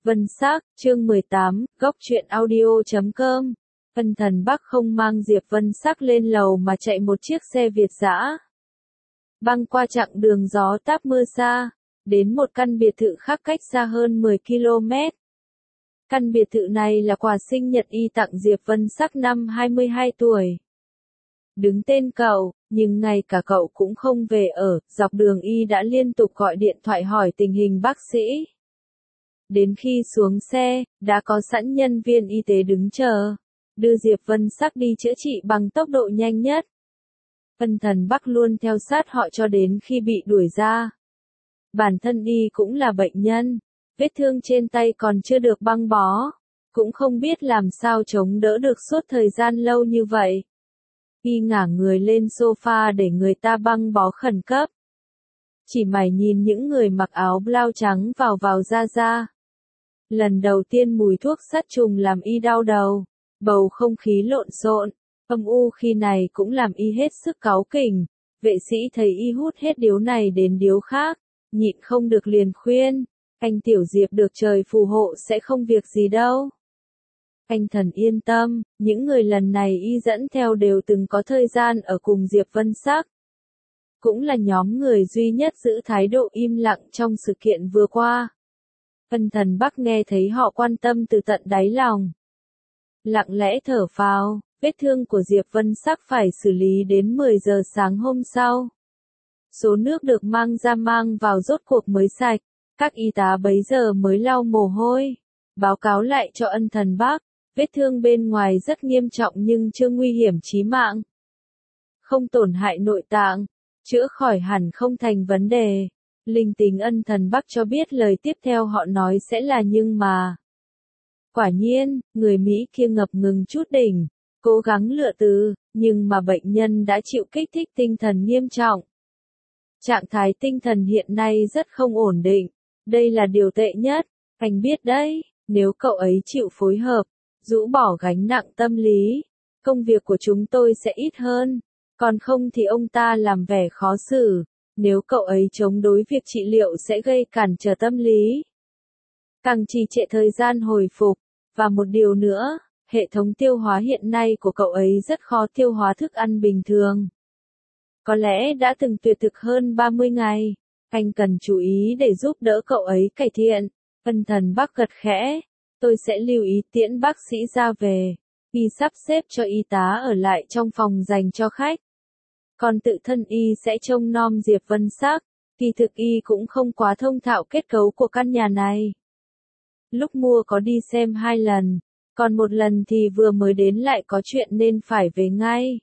Vân Sắc, chương 18, góc truyện audio.com. Ân Thần Bắc không mang Diệp Vân Sắc lên lầu mà chạy một chiếc xe Việt dã. Băng qua chặng đường gió táp mưa xa, đến một căn biệt thự khác cách xa hơn 10 km. Căn biệt thự này là quà sinh nhật y tặng Diệp Vân Sắc năm 22 tuổi. Đứng tên cậu, nhưng ngay cả cậu cũng không về ở, dọc đường y đã liên tục gọi điện thoại hỏi tình hình bác sĩ. Đến khi xuống xe, đã có sẵn nhân viên y tế đứng chờ, đưa Diệp Vân Sắc đi chữa trị bằng tốc độ nhanh nhất. Ân Thần Bắc luôn theo sát họ cho đến khi bị đuổi ra. Bản thân y cũng là bệnh nhân, vết thương trên tay còn chưa được băng bó, cũng không biết làm sao chống đỡ được suốt thời gian lâu như vậy. Y ngả người lên sofa để người ta băng bó khẩn cấp. Chỉ mải nhìn những người mặc áo blau trắng vào ra. Lần đầu tiên mùi thuốc sát trùng làm y đau đầu, bầu không khí lộn xộn, âm u khi này cũng làm y hết sức cáu kỉnh. Vệ sĩ thấy y hút hết điếu này đến điếu khác, nhịn không được liền khuyên, anh Tiểu Diệp được trời phù hộ sẽ không việc gì đâu. Anh Thần yên tâm, những người lần này y dẫn theo đều từng có thời gian ở cùng Diệp Vân Sắc. Cũng là nhóm người duy nhất giữ thái độ im lặng trong sự kiện vừa qua. Ân Thần Bắc nghe thấy họ quan tâm từ tận đáy lòng. Lặng lẽ thở phào, vết thương của Diệp Vân Sắc phải xử lý đến 10 giờ sáng hôm sau. Số nước được mang ra mang vào rốt cuộc mới sạch, các y tá bấy giờ mới lau mồ hôi, báo cáo lại cho Ân Thần Bắc, vết thương bên ngoài rất nghiêm trọng nhưng chưa nguy hiểm chí mạng. Không tổn hại nội tạng, chữa khỏi hẳn không thành vấn đề. Linh tính Ân Thần Bắc cho biết lời tiếp theo họ nói sẽ là nhưng mà. Quả nhiên, người Mỹ kia ngập ngừng chút đỉnh, cố gắng lựa từ, nhưng mà bệnh nhân đã chịu kích thích tinh thần nghiêm trọng. Trạng thái tinh thần hiện nay rất không ổn định, đây là điều tệ nhất, anh biết đấy, nếu cậu ấy chịu phối hợp, rũ bỏ gánh nặng tâm lý, công việc của chúng tôi sẽ ít hơn, còn không thì ông ta làm vẻ khó xử. Nếu cậu ấy chống đối việc trị liệu sẽ gây cản trở tâm lý, càng trì trệ thời gian hồi phục, và một điều nữa, hệ thống tiêu hóa hiện nay của cậu ấy rất khó tiêu hóa thức ăn bình thường. Có lẽ đã từng tuyệt thực hơn 30 ngày, anh cần chú ý để giúp đỡ cậu ấy cải thiện. Ân Thần Bắc gật khẽ, tôi sẽ lưu ý tiễn bác sĩ ra về, y sắp xếp cho y tá ở lại trong phòng dành cho khách. Còn tự thân y sẽ trông nom Diệp Vân Sắc, kỳ thực y cũng không quá thông thạo kết cấu của căn nhà này. Lúc mua có đi xem 2 lần, còn một lần thì vừa mới đến lại có chuyện nên phải về ngay.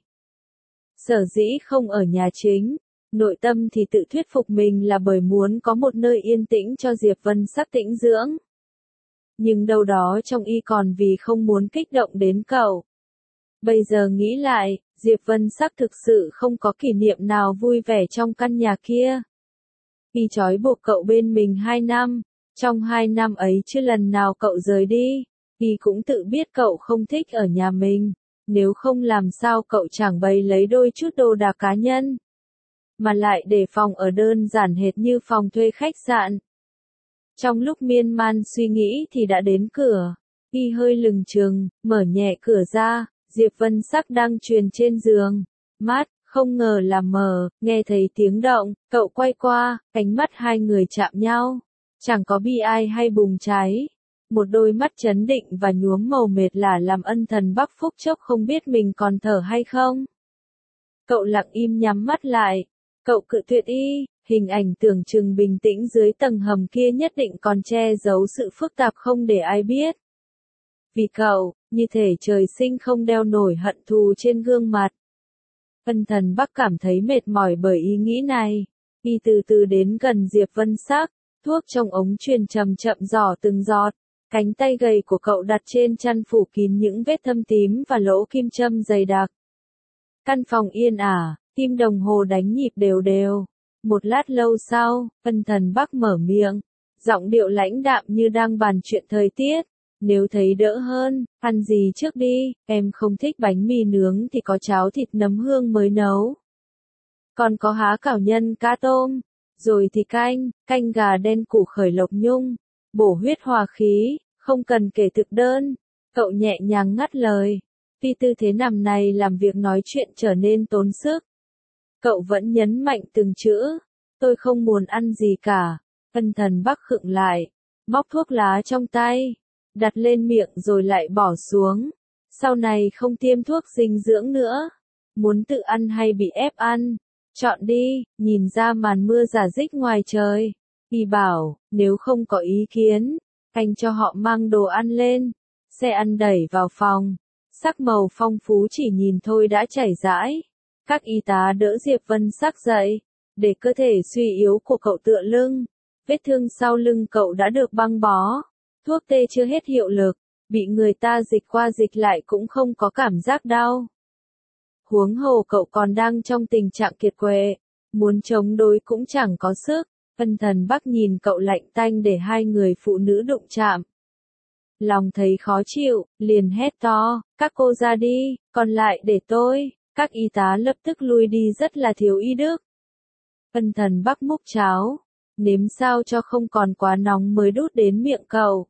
Sở dĩ không ở nhà chính, nội tâm thì tự thuyết phục mình là bởi muốn có một nơi yên tĩnh cho Diệp Vân Sắc tĩnh dưỡng. Nhưng đâu đó trong y còn vì không muốn kích động đến cậu. Bây giờ nghĩ lại, Diệp Vân Sắc thực sự không có kỷ niệm nào vui vẻ trong căn nhà kia. Y trói buộc cậu bên mình 2 năm, trong 2 năm ấy chưa lần nào cậu rời đi, y cũng tự biết cậu không thích ở nhà mình, nếu không làm sao cậu chẳng bày lấy đôi chút đồ đạc cá nhân, mà lại để phòng ở đơn giản hệt như phòng thuê khách sạn. Trong lúc miên man suy nghĩ thì đã đến cửa, y hơi lừng chừng, mở nhẹ cửa ra. Diệp Vân Sắc đang truyền trên giường, mắt, không ngờ là mờ, nghe thấy tiếng động, cậu quay qua, ánh mắt hai người chạm nhau, chẳng có bi ai hay bùng cháy, một đôi mắt chấn định và nhuốm màu mệt lả làm Ân Thần Bắc phút chốc không biết mình còn thở hay không. Cậu lặng im nhắm mắt lại, cậu cự tuyệt y, hình ảnh tưởng chừng bình tĩnh dưới tầng hầm kia nhất định còn che giấu sự phức tạp không để ai biết. Vì cậu, như thể trời sinh không đeo nổi hận thù trên gương mặt. Ân Thần Bắc cảm thấy mệt mỏi bởi ý nghĩ này. Y từ từ đến gần Diệp Vân Sắc, thuốc trong ống truyền chậm chậm rỏ từng giọt. Cánh tay gầy của cậu đặt trên chăn phủ kín những vết thâm tím và lỗ kim châm dày đặc. Căn phòng yên ả, tim đồng hồ đánh nhịp đều đều. Một lát lâu sau, Ân Thần Bắc mở miệng, giọng điệu lãnh đạm như đang bàn chuyện thời tiết. Nếu thấy đỡ hơn, ăn gì trước đi, em không thích bánh mì nướng thì có cháo thịt nấm hương mới nấu. Còn có há cảo nhân cá tôm, rồi thì canh gà đen củ khởi lộc nhung, bổ huyết hòa khí, không cần kể thực đơn. Cậu nhẹ nhàng ngắt lời. Tuy tư thế nằm này làm việc nói chuyện trở nên tốn sức. Cậu vẫn nhấn mạnh từng chữ. Tôi không muốn ăn gì cả. Ân Thần Bắc khựng lại, móc thuốc lá trong tay, đặt lên miệng rồi lại bỏ xuống. Sau này không tiêm thuốc dinh dưỡng nữa. Muốn tự ăn hay bị ép ăn? Chọn đi. Nhìn ra màn mưa rả rích ngoài trời, Y bảo, nếu không có ý kiến, anh cho họ mang đồ ăn lên. Xe ăn đẩy vào phòng. Sắc màu phong phú chỉ nhìn thôi đã chảy rãi. Các y tá đỡ Diệp Vân Sắc dậy, để cơ thể suy yếu của cậu tựa lưng. Vết thương sau lưng cậu đã được băng bó. Thuốc tê chưa hết hiệu lực, bị người ta dịch qua dịch lại cũng không có cảm giác đau. Huống hồ cậu còn đang trong tình trạng kiệt quệ, muốn chống đối cũng chẳng có sức. Ân Thần Bắc nhìn cậu lạnh tanh để hai người phụ nữ đụng chạm. Lòng thấy khó chịu, liền hét to, các cô ra đi, còn lại để tôi. Các y tá lập tức lui đi rất là thiếu y đức. Ân Thần Bắc múc cháo, nếm sao cho không còn quá nóng mới đút đến miệng cậu.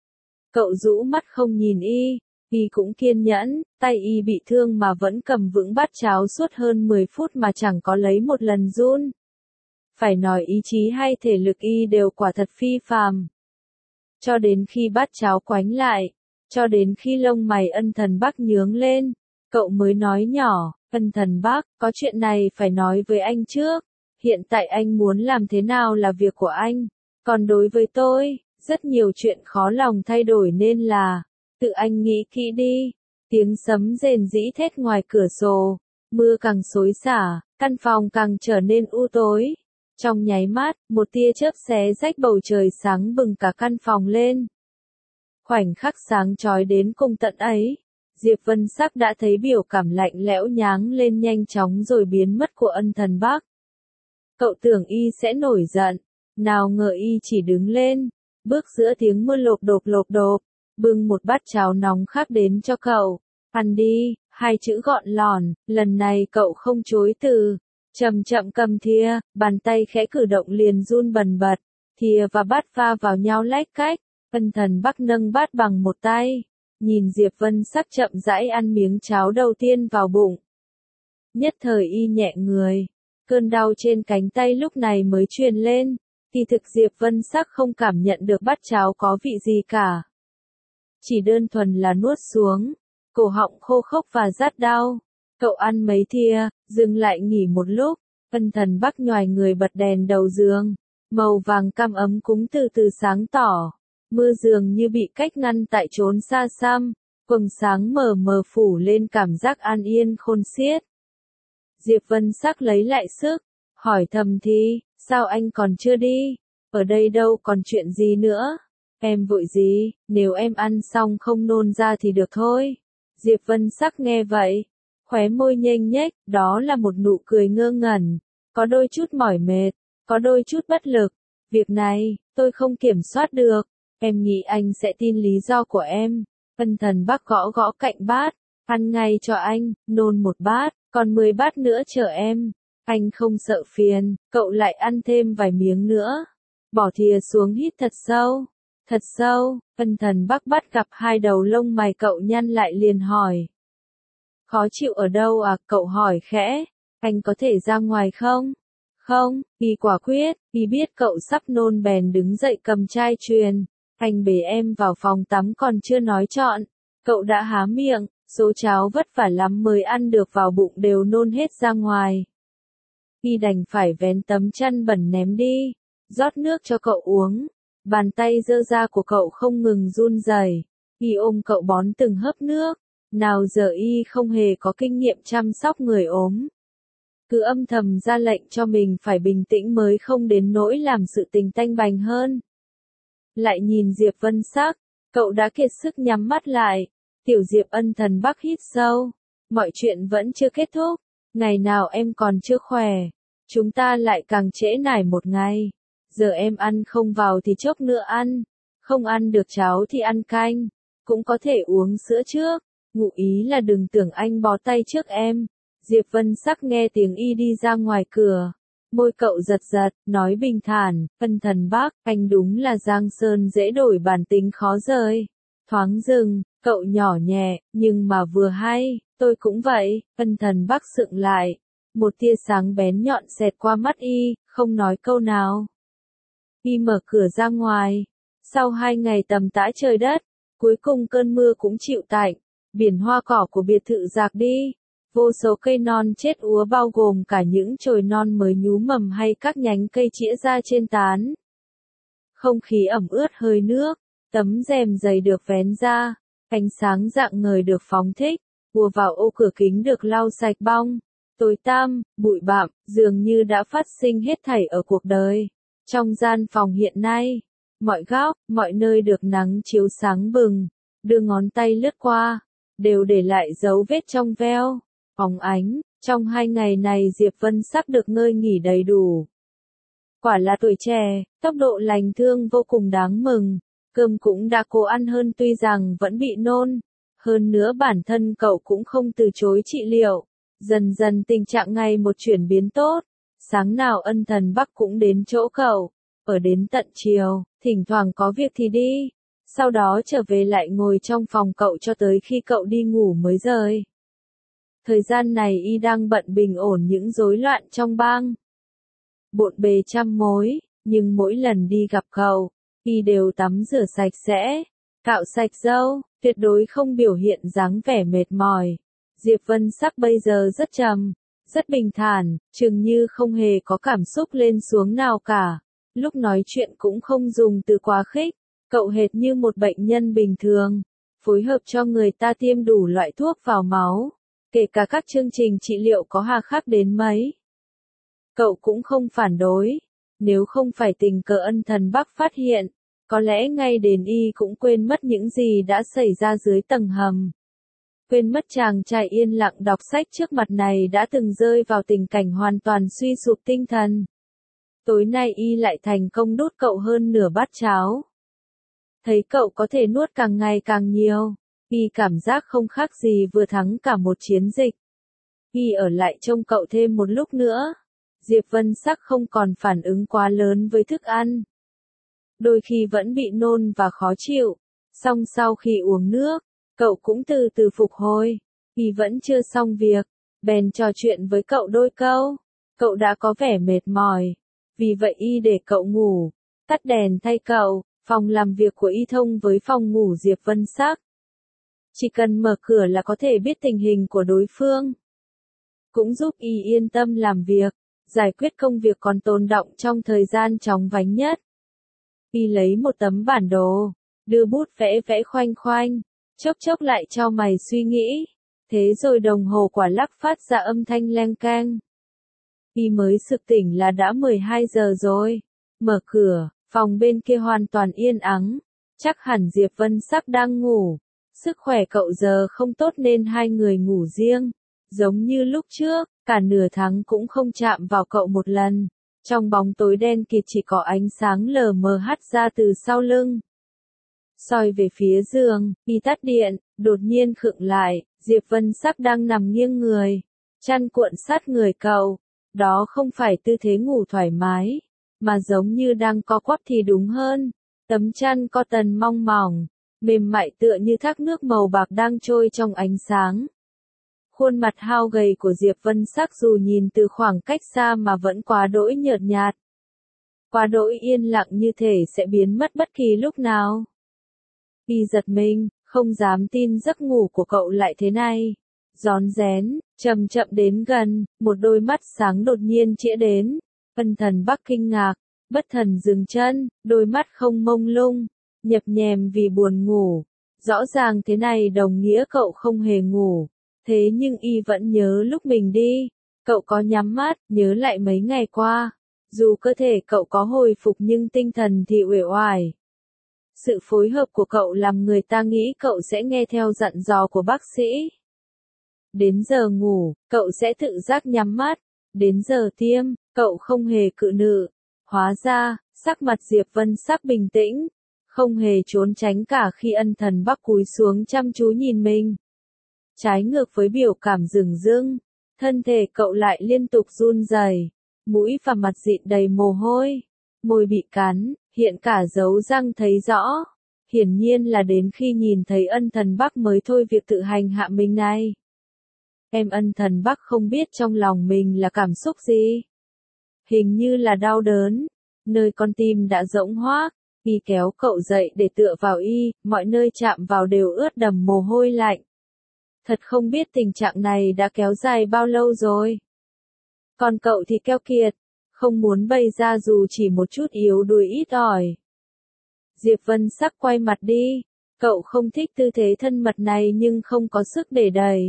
Cậu rũ mắt không nhìn y cũng kiên nhẫn, tay y bị thương mà vẫn cầm vững bát cháo suốt hơn 10 phút mà chẳng có lấy một lần run. Phải nói ý chí hay thể lực y đều quả thật phi phàm. Cho đến khi bát cháo quánh lại, cho đến khi lông mày Ân Thần Bắc nhướng lên, cậu mới nói nhỏ, Ân Thần Bắc, có chuyện này phải nói với anh trước. Hiện tại anh muốn làm thế nào là việc của anh. Còn đối với tôi, rất nhiều chuyện khó lòng thay đổi nên là, tự anh nghĩ kỹ đi. Tiếng sấm rền rĩ thét ngoài cửa sổ, mưa càng xối xả, căn phòng càng trở nên u tối. Trong nháy mắt, một tia chớp xé rách bầu trời sáng bừng cả căn phòng lên. Khoảnh khắc sáng chói đến cùng tận ấy, Diệp Vân Sắc đã thấy biểu cảm lạnh lẽo nháng lên nhanh chóng rồi biến mất của Ân Thần Bắc. Cậu tưởng y sẽ nổi giận, nào ngờ y chỉ đứng lên, bước giữa tiếng mưa lộp độp, bưng một bát cháo nóng khác đến cho cậu. Ăn đi, hai chữ gọn lỏn, lần này cậu không chối từ. Chậm chậm cầm thìa, bàn tay khẽ cử động liền run bần bật, thìa và bát va vào nhau lách cách. Ân Thần Bắc nâng bát bằng một tay, nhìn Diệp Vân Sắc chậm rãi ăn miếng cháo đầu tiên vào bụng. Nhất thời y nhẹ người, cơn đau trên cánh tay lúc này mới truyền lên. Kỳ thực Diệp Vân Sắc không cảm nhận được bát cháo có vị gì cả. Chỉ đơn thuần là nuốt xuống, cổ họng khô khốc và rát đau. Cậu ăn mấy thìa, dừng lại nghỉ một lúc. Ân Thần Bắc nhoài người bật đèn đầu giường, màu vàng cam ấm cúng từ từ sáng tỏ. Mưa dường như bị cách ngăn tại chốn xa xăm, quầng sáng mờ mờ phủ lên cảm giác an yên khôn xiết. Diệp Vân Sắc lấy lại sức, hỏi thầm Thi, sao anh còn chưa đi? Ở đây đâu còn chuyện gì nữa? Em vội gì, nếu em ăn xong không nôn ra thì được thôi. Diệp Vân Sắc nghe vậy, khóe môi nhếch nhếch, đó là một nụ cười ngơ ngẩn, có đôi chút mỏi mệt, có đôi chút bất lực. Việc này, tôi không kiểm soát được. Em nghĩ anh sẽ tin lý do của em. Ân Thần Bắc gõ gõ cạnh bát, ăn ngay cho anh, nôn một bát, còn 10 bát nữa chờ em. Anh không sợ phiền, cậu lại ăn thêm vài miếng nữa. Bỏ thìa xuống hít thật sâu. Ân Thần Bắc bắt gặp hai đầu lông mày cậu nhăn lại liền hỏi. Khó chịu ở đâu à? Cậu hỏi khẽ. Anh có thể ra ngoài không? Không, y quả quyết, y biết cậu sắp nôn bèn đứng dậy cầm chai truyền. Anh bế em vào phòng tắm còn chưa nói trọn. Cậu đã há miệng, số cháo vất vả lắm mới ăn được vào bụng đều nôn hết ra ngoài. Y đành phải vén tấm chăn bẩn ném đi, rót nước cho cậu uống. Bàn tay dơ ra của cậu không ngừng run rẩy. Y ôm cậu bón từng hớp nước. Nào giờ y không hề có kinh nghiệm chăm sóc người ốm. Cứ âm thầm ra lệnh cho mình phải bình tĩnh mới không đến nỗi làm sự tình tanh bành hơn. Lại nhìn Diệp Vân Sắc, cậu đã kiệt sức nhắm mắt lại. Tiểu Diệp Ân Thần Bắc hít sâu. Mọi chuyện vẫn chưa kết thúc. Ngày nào em còn chưa khỏe, chúng ta lại càng trễ nải một ngày. Giờ em ăn không vào thì chốc nữa ăn. Không ăn được cháo thì ăn canh. Cũng có thể uống sữa trước. Ngụ ý là đừng tưởng anh bó tay trước em. Diệp Vân Sắc nghe tiếng y đi ra ngoài cửa. Môi cậu giật giật, nói bình thản, Ân Thần Bắc, anh đúng là Giang Sơn dễ đổi bản tính khó rời. Thoáng dừng, cậu nhỏ nhẹ, nhưng mà vừa hay, tôi cũng vậy, Ân Thần Bắc sững lại. Một tia sáng bén nhọn xẹt qua mắt y, không nói câu nào. Y mở cửa ra ngoài. Sau 2 ngày tầm tã trời đất, cuối cùng cơn mưa cũng chịu tạnh. Biển hoa cỏ của biệt thự rạc đi. Vô số cây non chết úa bao gồm cả những chồi non mới nhú mầm hay các nhánh cây chĩa ra trên tán. Không khí ẩm ướt hơi nước, tấm rèm dày được vén ra, ánh sáng rạng ngời được phóng thích, ùa vào ô cửa kính được lau sạch bong. Tối tăm, bụi bặm, dường như đã phát sinh hết thảy ở cuộc đời. Trong gian phòng hiện nay, mọi góc, mọi nơi được nắng chiếu sáng bừng, đưa ngón tay lướt qua, đều để lại dấu vết trong veo, phóng ánh. Trong 2 ngày này Diệp Vân Sắc được ngơi nghỉ đầy đủ. Quả là tuổi trẻ, tốc độ lành thương vô cùng đáng mừng. Cơm cũng đã cố ăn hơn tuy rằng vẫn bị nôn. Hơn nữa bản thân cậu cũng không từ chối trị liệu. Dần dần tình trạng ngày một chuyển biến tốt. Sáng nào Ân Thần Bắc cũng đến chỗ cậu. Ở đến tận chiều, thỉnh thoảng có việc thì đi. Sau đó trở về lại ngồi trong phòng cậu cho tới khi cậu đi ngủ mới rời. Thời gian này y đang bận bình ổn những rối loạn trong bang. Bộn bề trăm mối, nhưng mỗi lần đi gặp cậu, y đều tắm rửa sạch sẽ, cạo sạch râu, tuyệt đối không biểu hiện dáng vẻ mệt mỏi. Diệp Vân Sắc bây giờ rất trầm, rất bình thản, chừng như không hề có cảm xúc lên xuống nào cả. Lúc nói chuyện cũng không dùng từ quá khích, cậu hệt như một bệnh nhân bình thường, phối hợp cho người ta tiêm đủ loại thuốc vào máu, kể cả các chương trình trị liệu có hà khắc đến mấy. Cậu cũng không phản đối, nếu không phải tình cờ Ân Thần Bắc phát hiện, có lẽ ngay đến y cũng quên mất những gì đã xảy ra dưới tầng hầm. Quên mất chàng trai yên lặng đọc sách trước mặt này đã từng rơi vào tình cảnh hoàn toàn suy sụp tinh thần. Tối nay y lại thành công đút cậu hơn nửa bát cháo. Thấy cậu có thể nuốt càng ngày càng nhiều, y cảm giác không khác gì vừa thắng cả một chiến dịch. Y ở lại trông cậu thêm một lúc nữa. Diệp Vân Sắc không còn phản ứng quá lớn với thức ăn. Đôi khi vẫn bị nôn và khó chịu, song sau khi uống nước, cậu cũng từ từ phục hồi. Y vẫn chưa xong việc, bèn trò chuyện với cậu đôi câu. Cậu đã có vẻ mệt mỏi, vì vậy y để cậu ngủ, tắt đèn thay cậu. Phòng làm việc của y thông với phòng ngủ Diệp Vân Sắc. Chỉ cần mở cửa là có thể biết tình hình của đối phương. Cũng giúp y yên tâm làm việc, giải quyết công việc còn tồn đọng trong thời gian chóng vánh nhất. Y lấy một tấm bản đồ, đưa bút vẽ vẽ khoanh khoanh, chốc chốc lại chau mày suy nghĩ. Thế rồi đồng hồ quả lắc phát ra âm thanh leng keng. Y mới sực tỉnh là đã 12 giờ rồi. Mở cửa. Phòng bên kia hoàn toàn yên ắng, chắc hẳn Diệp Vân Sắc đang ngủ. Sức khỏe cậu giờ không tốt nên hai người ngủ riêng. Giống như lúc trước, cả nửa tháng cũng không chạm vào cậu một lần. Trong bóng tối đen kịt chỉ có ánh sáng lờ mờ hắt ra từ sau lưng. Soi về phía giường, y tắt điện, đột nhiên khựng lại, Diệp Vân Sắc đang nằm nghiêng người. Chăn cuộn sát người cậu. Đó không phải tư thế ngủ thoải mái, mà giống như đang co quắp thì đúng hơn. Tấm chăn cotton mong mỏng, mềm mại tựa như thác nước màu bạc đang trôi trong ánh sáng. Khuôn mặt hao gầy của Diệp Vân Sắc dù nhìn từ khoảng cách xa mà vẫn quá đỗi nhợt nhạt. Quá đỗi yên lặng như thể sẽ biến mất bất kỳ lúc nào. Y giật mình, không dám tin giấc ngủ của cậu lại thế này. Rón rén, chậm chậm đến gần, một đôi mắt sáng đột nhiên chĩa đến. Ân Thần Bắc kinh ngạc, bất thần dừng chân, đôi mắt không mông lung, nhập nhèm vì buồn ngủ. Rõ ràng thế này đồng nghĩa cậu không hề ngủ. Thế nhưng y vẫn nhớ lúc mình đi. Cậu có nhắm mắt, nhớ lại mấy ngày qua. Dù cơ thể cậu có hồi phục nhưng tinh thần thì uể oải. Sự phối hợp của cậu làm người ta nghĩ cậu sẽ nghe theo dặn dò của bác sĩ. Đến giờ ngủ, cậu sẽ tự giác nhắm mắt. Đến giờ tiêm, cậu không hề cự nữ. Hóa ra, sắc mặt Diệp Vân Sắc bình tĩnh, không hề trốn tránh cả khi Ân Thần Bắc cúi xuống chăm chú nhìn mình. Trái ngược với biểu cảm dửng dưng, thân thể cậu lại liên tục run rẩy. mũi và mặt dịn đầy mồ hôi, môi bị cắn, hiện cả dấu răng thấy rõ. Hiển nhiên là đến khi nhìn thấy Ân Thần Bắc mới thôi việc tự hành hạ mình này. Em Ân Thần Bắc không biết trong lòng mình là cảm xúc gì. Hình như là đau đớn, nơi con tim đã rỗng hoác. Y kéo cậu dậy để tựa vào y, mọi nơi chạm vào đều ướt đẫm mồ hôi lạnh. Thật không biết tình trạng này đã kéo dài bao lâu rồi. Còn cậu thì keo kiệt, không muốn bày ra dù chỉ một chút yếu đuối ít ỏi. Diệp Vân Sắc quay mặt đi, cậu không thích tư thế thân mật này nhưng không có sức để đẩy.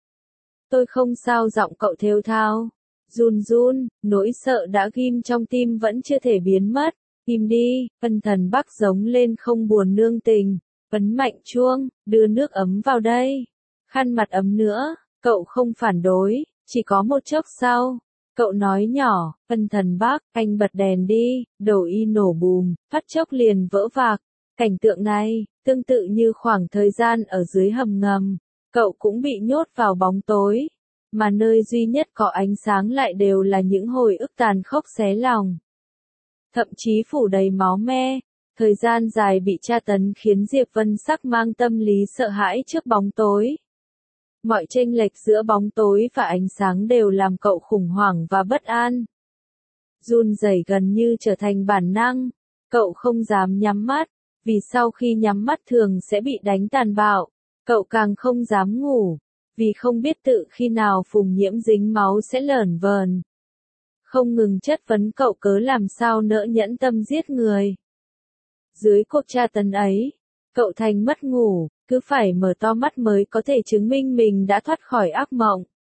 Tôi không sao, giọng cậu thều thào, run run, nỗi sợ đã ghim trong tim vẫn chưa thể biến mất. Im đi, Ân Thần Bắc giống lên không buồn nương tình, ấn mạnh chuông, đưa nước ấm vào đây. Khăn mặt ấm nữa, cậu không phản đối, chỉ có một chốc sau. Cậu nói nhỏ, Ân Thần Bắc, anh bật đèn đi, đầu y nổ bùm, phát chốc liền vỡ vạc. Cảnh tượng này, tương tự như khoảng thời gian ở dưới hầm ngầm, cậu cũng bị nhốt vào bóng tối, mà nơi duy nhất có ánh sáng lại đều là những hồi ức tàn khốc xé lòng. Thậm chí phủ đầy máu me, thời gian dài bị tra tấn khiến Diệp Vân Sắc mang tâm lý sợ hãi trước bóng tối. Mọi chênh lệch giữa bóng tối và ánh sáng đều làm cậu khủng hoảng và bất an. Run rẩy gần như trở thành bản năng, cậu không dám nhắm mắt, vì sau khi nhắm mắt thường sẽ bị đánh tàn bạo. Cậu càng không dám ngủ, vì không biết tự khi nào Phùng Nhiễm dính máu sẽ lởn vởn. Không ngừng chất vấn cậu cớ làm sao nỡ nhẫn tâm giết người. Dưới cuộc tra tấn ấy, cậu thành mất ngủ, cứ phải mở to mắt mới có thể chứng minh mình đã thoát khỏi ác mộng.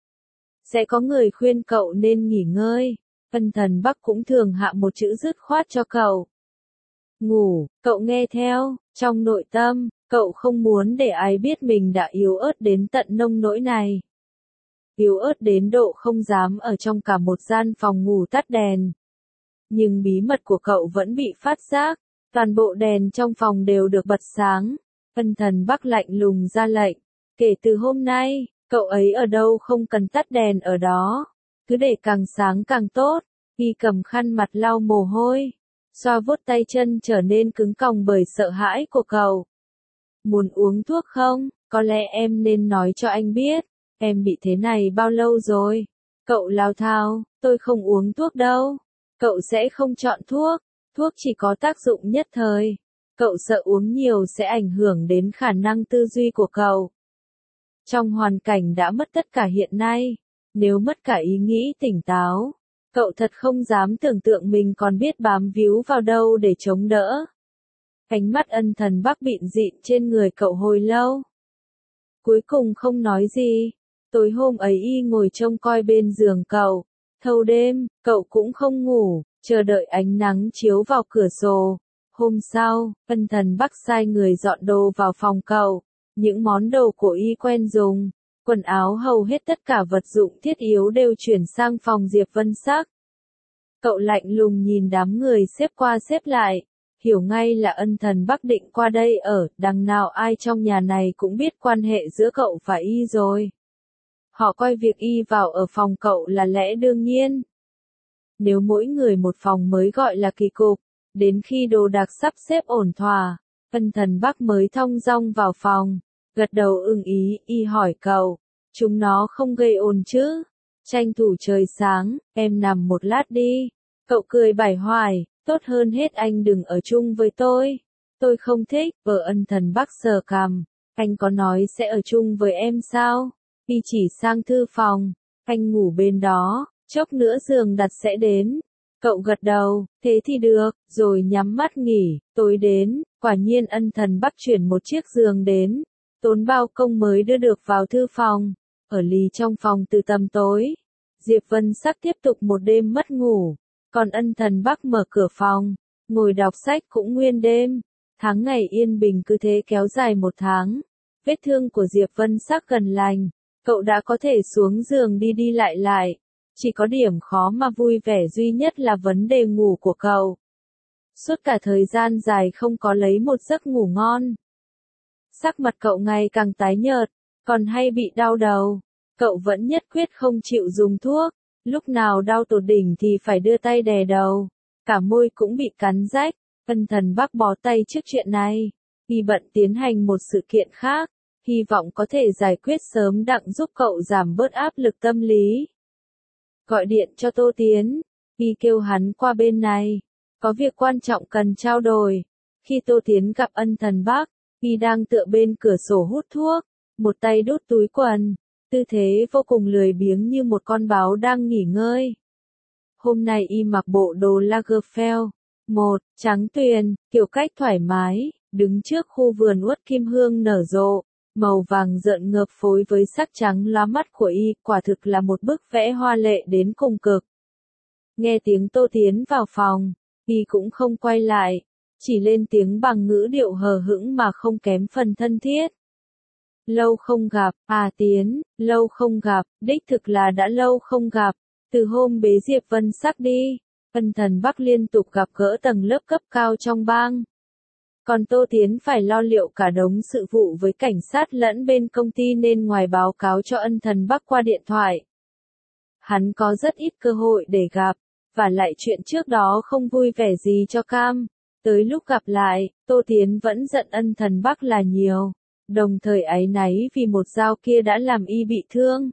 Sẽ có người khuyên cậu nên nghỉ ngơi, Ân Thần Bắc cũng thường hạ một chữ dứt khoát cho cậu. Ngủ, cậu nghe theo, trong nội tâm, cậu không muốn để ai biết mình đã yếu ớt đến tận nông nỗi này. Yếu ớt đến độ không dám ở trong cả một gian phòng ngủ tắt đèn. Nhưng bí mật của cậu vẫn bị phát giác, toàn bộ đèn trong phòng đều được bật sáng. Ân Thần Bắc lạnh lùng ra lệnh, kể từ hôm nay, cậu ấy ở đâu không cần tắt đèn ở đó, cứ để càng sáng càng tốt. Y cầm khăn mặt lau mồ hôi, xoa vuốt tay chân trở nên cứng còng bởi sợ hãi của cậu. Muốn uống thuốc không? Có lẽ em nên nói cho anh biết, em bị thế này bao lâu rồi? Cậu lao thao, tôi không uống thuốc đâu. Cậu sẽ không chọn thuốc, thuốc chỉ có tác dụng nhất thời. Cậu sợ uống nhiều sẽ ảnh hưởng đến khả năng tư duy của cậu. Trong hoàn cảnh đã mất tất cả hiện nay, nếu mất cả ý nghĩ tỉnh táo, cậu thật không dám tưởng tượng mình còn biết bám víu vào đâu để chống đỡ. Ánh mắt Ân Thần Bắc bịn dịn trên người cậu hồi lâu. Cuối cùng không nói gì. Tối hôm ấy y ngồi trông coi bên giường cậu. Thâu đêm, cậu cũng không ngủ, chờ đợi ánh nắng chiếu vào cửa sổ. Hôm sau, Ân Thần Bắc sai người dọn đồ vào phòng cậu. Những món đồ của y quen dùng, quần áo hầu hết tất cả vật dụng thiết yếu đều chuyển sang phòng Diệp Vân Sắc. Cậu lạnh lùng nhìn đám người xếp qua xếp lại, hiểu ngay là Ân Thần Bắc định qua đây ở, đằng nào ai trong nhà này cũng biết quan hệ giữa cậu và y rồi. Họ coi việc y vào ở phòng cậu là lẽ đương nhiên. Nếu mỗi người một phòng mới gọi là kỳ cục, đến khi đồ đạc sắp xếp ổn thỏa, Ân Thần Bắc mới thong dong vào phòng, gật đầu ưng ý, y hỏi cậu, chúng nó không gây ồn chứ? Tranh thủ trời sáng, em nằm một lát đi. Cậu cười bải hoài, tốt hơn hết anh đừng ở chung với tôi. Tôi không thích, vợ Ân Thần Bắc sờ cằm, anh có nói sẽ ở chung với em sao? Y chỉ sang thư phòng, anh ngủ bên đó, chốc nữa giường đặt sẽ đến. Cậu gật đầu, thế thì được, rồi nhắm mắt nghỉ, tối đến, quả nhiên Ân Thần Bắc chuyển một chiếc giường đến, tốn bao công mới đưa được vào thư phòng, ở lì trong phòng từ tầm tối. Diệp Vân Sắc tiếp tục một đêm mất ngủ, còn Ân Thần Bắc mở cửa phòng, ngồi đọc sách cũng nguyên đêm. Tháng ngày yên bình cứ thế kéo dài một tháng, vết thương của Diệp Vân Sắc gần lành, cậu đã có thể xuống giường đi đi lại lại. Chỉ có điểm khó mà vui vẻ duy nhất là vấn đề ngủ của cậu. Suốt cả thời gian dài không có lấy một giấc ngủ ngon. Sắc mặt cậu ngày càng tái nhợt, còn hay bị đau đầu. Cậu vẫn nhất quyết không chịu dùng thuốc, Lúc nào đau tột đỉnh thì phải đưa tay đè đầu. Cả môi cũng bị cắn rách. Ân Thần Bắc bó tay trước chuyện này. Y bận tiến hành một sự kiện khác. Hy vọng có thể giải quyết sớm đặng giúp cậu giảm bớt áp lực tâm lý. Gọi điện cho Tô Tiến. Y kêu hắn qua bên này. Có việc quan trọng cần trao đổi. Khi Tô Tiến gặp Ân Thần Bắc, Y đang tựa bên cửa sổ hút thuốc, một tay đút túi quần, tư thế vô cùng lười biếng như một con báo đang nghỉ ngơi. Hôm nay Y mặc bộ đồ Lagerfeld, trắng tuyền, kiểu cách thoải mái, đứng trước khu vườn uất kim hương nở rộ, màu vàng rợn ngợp phối với sắc trắng lóa mắt của Y, quả thực là một bức vẽ hoa lệ đến cùng cực. Nghe tiếng Tô Tiến vào phòng, Y cũng không quay lại, chỉ lên tiếng bằng ngữ điệu hờ hững mà không kém phần thân thiết. Lâu không gặp, Tiến, lâu không gặp, đích thực là đã lâu không gặp, từ hôm bế Diệp Vân Sắc đi, Ân Thần Bắc liên tục gặp gỡ tầng lớp cấp cao trong bang. Còn Tô Tiến phải lo liệu cả đống sự vụ với cảnh sát lẫn bên công ty nên ngoài báo cáo cho Ân Thần Bắc qua điện thoại. Hắn có rất ít cơ hội để gặp, và lại chuyện trước đó không vui vẻ gì cho Cam. Tới lúc gặp lại, Tô Tiến vẫn giận Ân Thần Bắc là nhiều, đồng thời áy náy vì một dao kia đã làm Y bị thương.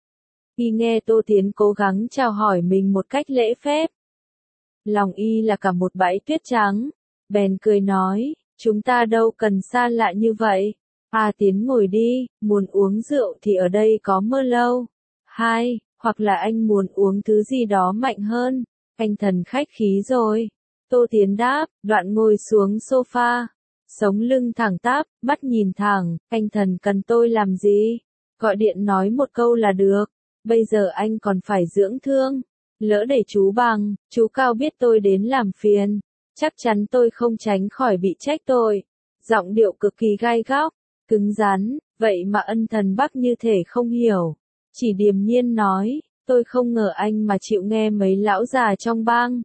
Y nghe Tô Tiến cố gắng chào hỏi mình một cách lễ phép. Lòng Y là cả một bãi tuyết trắng, bèn cười nói, chúng ta đâu cần xa lạ như vậy. Tiến ngồi đi, muốn uống rượu thì ở đây có mơ lâu. Hoặc là anh muốn uống thứ gì đó mạnh hơn, anh thần khách khí rồi. Tô Tiến đáp, đoạn ngồi xuống sofa, sống lưng thẳng tắp, mắt nhìn thẳng, anh thần cần tôi làm gì? Gọi điện nói một câu là được, bây giờ anh còn phải dưỡng thương. Lỡ để chú Cao biết tôi đến làm phiền, chắc chắn tôi không tránh khỏi bị trách tội. Giọng điệu cực kỳ gai góc, cứng rắn, vậy mà Ân Thần Bắc như thể không hiểu. Chỉ điềm nhiên nói, tôi không ngờ anh mà chịu nghe mấy lão già trong bang.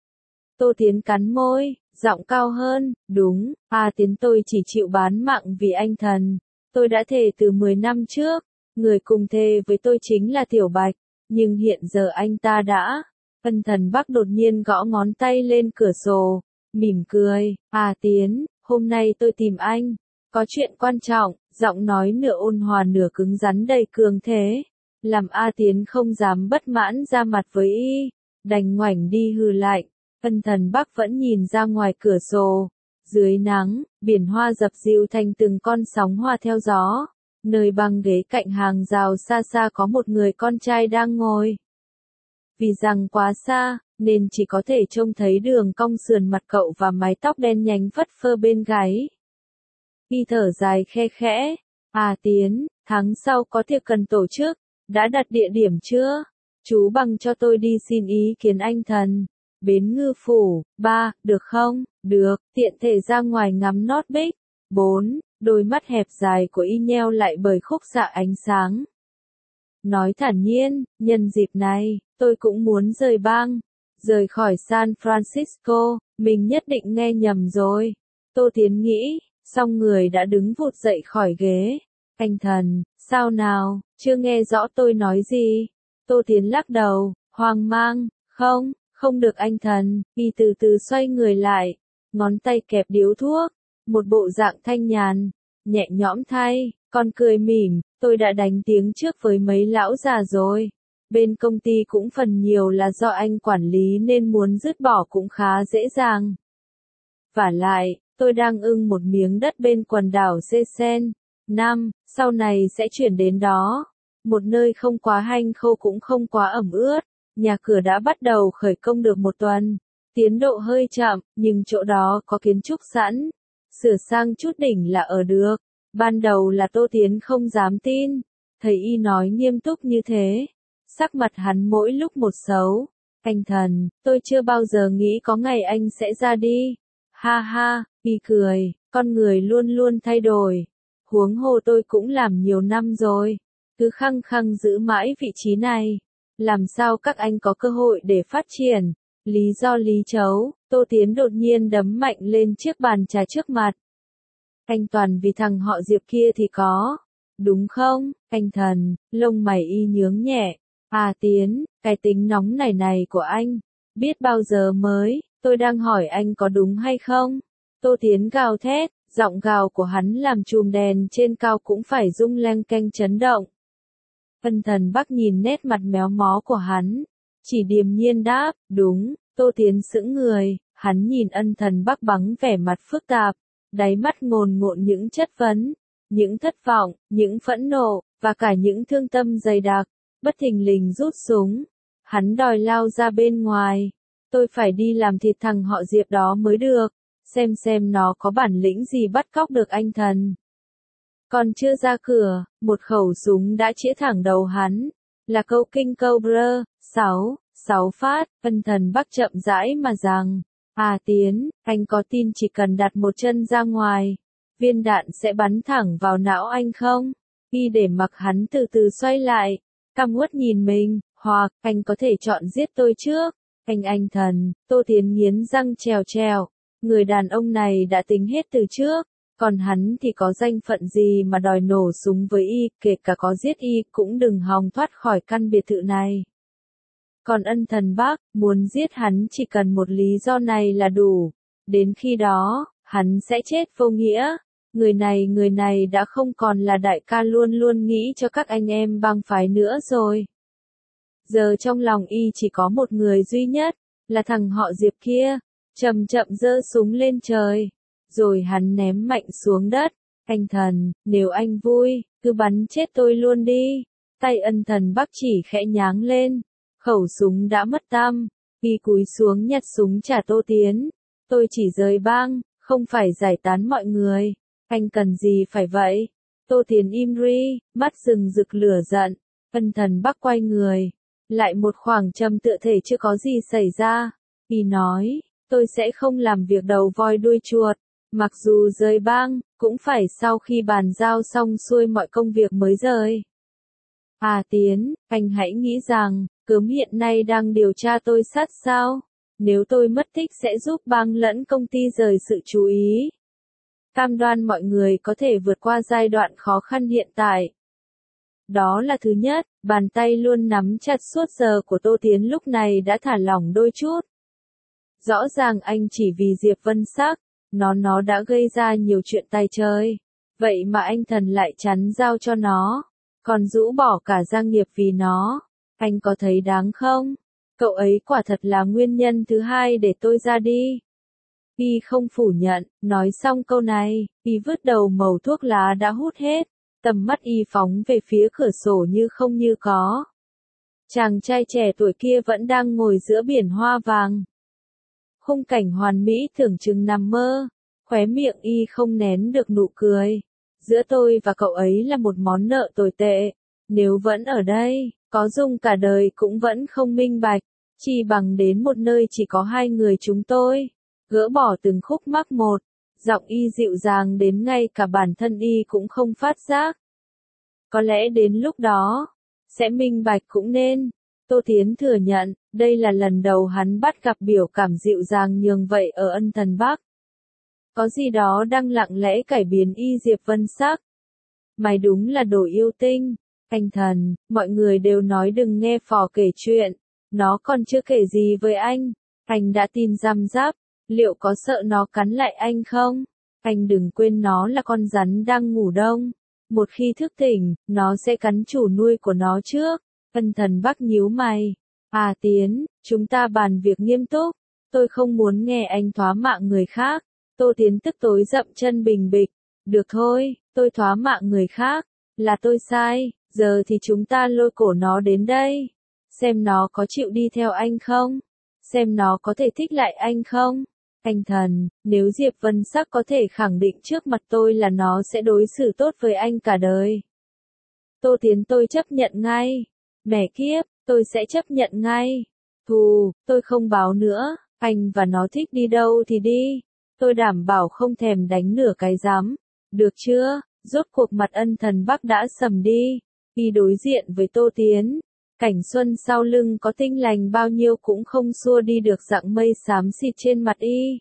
Tô Tiến cắn môi, giọng cao hơn, đúng, Tiến tôi chỉ chịu bán mạng vì anh thần. Tôi đã thề từ 10 năm trước, người cùng thề với tôi chính là Tiểu Bạch, nhưng hiện giờ anh ta đã. Ân Thần Bắc đột nhiên gõ ngón tay lên cửa sổ, mỉm cười, Tiến, hôm nay tôi tìm anh, có chuyện quan trọng, giọng nói nửa ôn hòa nửa cứng rắn đầy cường thế, làm Tiến không dám bất mãn ra mặt với Y, đành ngoảnh đi hừ lạnh. Ân Thần Bắc vẫn nhìn ra ngoài cửa sổ, dưới nắng, biển hoa dập dìu thành từng con sóng hoa theo gió, nơi băng ghế cạnh hàng rào xa xa có một người con trai đang ngồi. Vì rằng quá xa, nên chỉ có thể trông thấy đường cong sườn mặt cậu và mái tóc đen nhánh phất phơ bên gáy. Y thở dài khe khẽ, Tiến, tháng sau có tiệc cần tổ chức, đã đặt địa điểm chưa? Chú bằng cho tôi đi xin ý kiến anh thần. Bến Ngư Phủ, được không? Được, tiện thể ra ngoài ngắm nót bích. 4. Đôi mắt hẹp dài của Y nheo lại bởi khúc xạ ánh sáng. Nói thản nhiên, nhân dịp này, tôi cũng muốn rời bang, rời khỏi San Francisco, mình nhất định nghe nhầm rồi. Tô Tiến nghĩ, xong người đã đứng vụt dậy khỏi ghế. Anh thần, sao nào, chưa nghe rõ tôi nói gì? Tô Tiến lắc đầu, hoang mang, không được anh thần. Y từ từ xoay người lại, ngón tay kẹp điếu thuốc, một bộ dạng thanh nhàn, nhẹ nhõm thay, con cười mỉm, tôi đã đánh tiếng trước với mấy lão già rồi. Bên công ty cũng phần nhiều là do anh quản lý nên muốn dứt bỏ cũng khá dễ dàng. Vả lại, tôi đang ưng một miếng đất bên quần đảo Seychelles, sau này sẽ chuyển đến đó. Một nơi không quá hanh khô cũng không quá ẩm ướt. Nhà cửa đã bắt đầu khởi công được 1 tuần. Tiến độ hơi chậm, nhưng chỗ đó có kiến trúc sẵn. Sửa sang chút đỉnh là ở được. Ban đầu là Tô Tiến không dám tin. Thấy Y nói nghiêm túc như thế. Sắc mặt hắn mỗi lúc một xấu. Anh thần, tôi chưa bao giờ nghĩ có ngày anh sẽ ra đi. Ha ha, Y cười, con người luôn luôn thay đổi. Huống hồ tôi cũng làm nhiều năm rồi. Cứ khăng khăng giữ mãi vị trí này. Làm sao các anh có cơ hội để phát triển? Lý do lý chấu, Tô Tiến đột nhiên đấm mạnh lên chiếc bàn trà trước mặt. Anh toàn vì thằng họ Diệp kia thì có. Đúng không, anh thần? Lông mày Y nhướng nhẹ. À Tiến, cái tính nóng này này của anh, biết bao giờ mới, tôi đang hỏi anh có đúng hay không? Tô Tiến gào thét, giọng gào của hắn làm chùm đèn trên cao cũng phải rung leng keng chấn động. Ân Thần Bắc nhìn nét mặt méo mó của hắn, chỉ điềm nhiên đáp, đúng. Tô Tiến sững người, hắn nhìn Ân Thần Bắc bằng vẻ mặt phức tạp, đáy mắt ngồn ngộn những chất vấn, những thất vọng, những phẫn nộ, và cả những thương tâm dày đặc. Bất thình lình rút súng, hắn đòi lao ra bên ngoài. Tôi phải đi làm thịt thằng họ Diệp đó mới được, xem nó có bản lĩnh gì bắt cóc được anh Thần. Còn chưa ra cửa, một khẩu súng đã chĩa thẳng đầu hắn, là câu King Cobra, 6 phát. Ân Thần Bắc chậm rãi mà rằng, à Tiến, anh có tin chỉ cần đặt một chân ra ngoài, viên đạn sẽ bắn thẳng vào não anh không? Y để mặc hắn từ từ xoay lại, căm uất nhìn mình, hoặc, anh có thể chọn giết tôi trước. Anh Thần, Tô Tiến nghiến răng trèo, người đàn ông này đã tính hết từ trước, còn hắn thì có danh phận gì mà đòi nổ súng với y, kể cả có giết y cũng đừng hòng thoát khỏi căn biệt thự này. Còn Ân Thần Bắc, muốn giết hắn chỉ cần một lý do này là đủ, đến khi đó, hắn sẽ chết vô nghĩa. Người này đã không còn là đại ca luôn luôn nghĩ cho các anh em bang phái nữa rồi. Giờ trong lòng y chỉ có một người duy nhất, là thằng họ Diệp kia. Chậm giơ súng lên trời, rồi hắn ném mạnh xuống đất. Anh Thần, nếu anh vui, cứ bắn chết tôi luôn đi. Tay Ân Thần Bắc chỉ khẽ nháng lên, khẩu súng đã mất tăm. Y cúi xuống nhặt súng trả Tô Tiến. Tôi chỉ rời bang, không phải giải tán mọi người. Anh cần gì phải vậy? Tô Tiến im ri, mắt rừng rực lửa giận. Ân Thần Bắc quay người, lại một khoảng trầm tựa thể chưa có gì xảy ra. Y nói, tôi sẽ không làm việc đầu voi đuôi chuột, mặc dù rời bang, cũng phải sau khi bàn giao xong xuôi mọi công việc mới rời. À Tiến, anh hãy nghĩ rằng, cớm hiện nay đang điều tra tôi sát sao? Nếu tôi mất tích sẽ giúp bang lẫn công ty rời sự chú ý. Cam đoan mọi người có thể vượt qua giai đoạn khó khăn hiện tại. Đó là thứ nhất, bàn tay luôn nắm chặt suốt giờ của Tô Tiến lúc này đã thả lỏng đôi chút. Rõ ràng anh chỉ vì Diệp Vân Sắc, nó đã gây ra nhiều chuyện tay trời. Vậy mà anh Thần lại chắn giao cho nó, còn rũ bỏ cả gia nghiệp vì nó. Anh có thấy đáng không? Cậu ấy quả thật là nguyên nhân thứ hai để tôi ra đi. Y không phủ nhận, nói xong câu này, Y vứt đầu mẩu thuốc lá đã hút hết, tầm mắt Y phóng về phía cửa sổ như không như có. Chàng trai trẻ tuổi kia vẫn đang ngồi giữa biển hoa vàng. Khung cảnh hoàn mỹ tưởng chừng nằm mơ, khóe miệng Y không nén được nụ cười. Giữa tôi và cậu ấy là một món nợ tồi tệ, nếu vẫn ở đây, có dùng cả đời cũng vẫn không minh bạch, chỉ bằng đến một nơi chỉ có hai người chúng tôi. Gỡ bỏ từng khúc mắc một, giọng Y dịu dàng đến ngay cả bản thân Y cũng không phát giác. Có lẽ đến lúc đó, sẽ minh bạch cũng nên. Tô Tiến thừa nhận, đây là lần đầu hắn bắt gặp biểu cảm dịu dàng nhường vậy ở Ân Thần Bắc. Có gì đó đang lặng lẽ cải biến Y Diệp Vân Sắc. Mày đúng là đồ yêu tinh. Anh Thần, mọi người đều nói đừng nghe phò kể chuyện. Nó còn chưa kể gì với anh. Anh đã tin răm rắp. Liệu có sợ nó cắn lại anh không? Anh đừng quên nó là con rắn đang ngủ đông. Một khi thức tỉnh, nó sẽ cắn chủ nuôi của nó trước. Ân Thần Bắc nhíu mày. À Tiến, chúng ta bàn việc nghiêm túc. Tôi không muốn nghe anh thoá mạ người khác. Tô Tiến tức tối dậm chân bình bịch. Được thôi, tôi thoá mạ người khác. Là tôi sai, giờ thì chúng ta lôi cổ nó đến đây. Xem nó có chịu đi theo anh không? Xem nó có thể thích lại anh không? Anh Thần, nếu Diệp Vân Sắc có thể khẳng định trước mặt tôi là nó sẽ đối xử tốt với anh cả đời. Tô Tiến tôi chấp nhận ngay. Mẹ kiếp, tôi sẽ chấp nhận ngay. Thù, tôi không báo nữa, anh và nó thích đi đâu thì đi. Tôi đảm bảo không thèm đánh nửa cái giám. Được chưa? Rốt cuộc mặt Ân Thần Bắc đã sầm đi. Y đối diện với Tô Tiến. Cảnh xuân sau lưng có tinh lành bao nhiêu cũng không xua đi được dạng mây xám xịt trên mặt Y.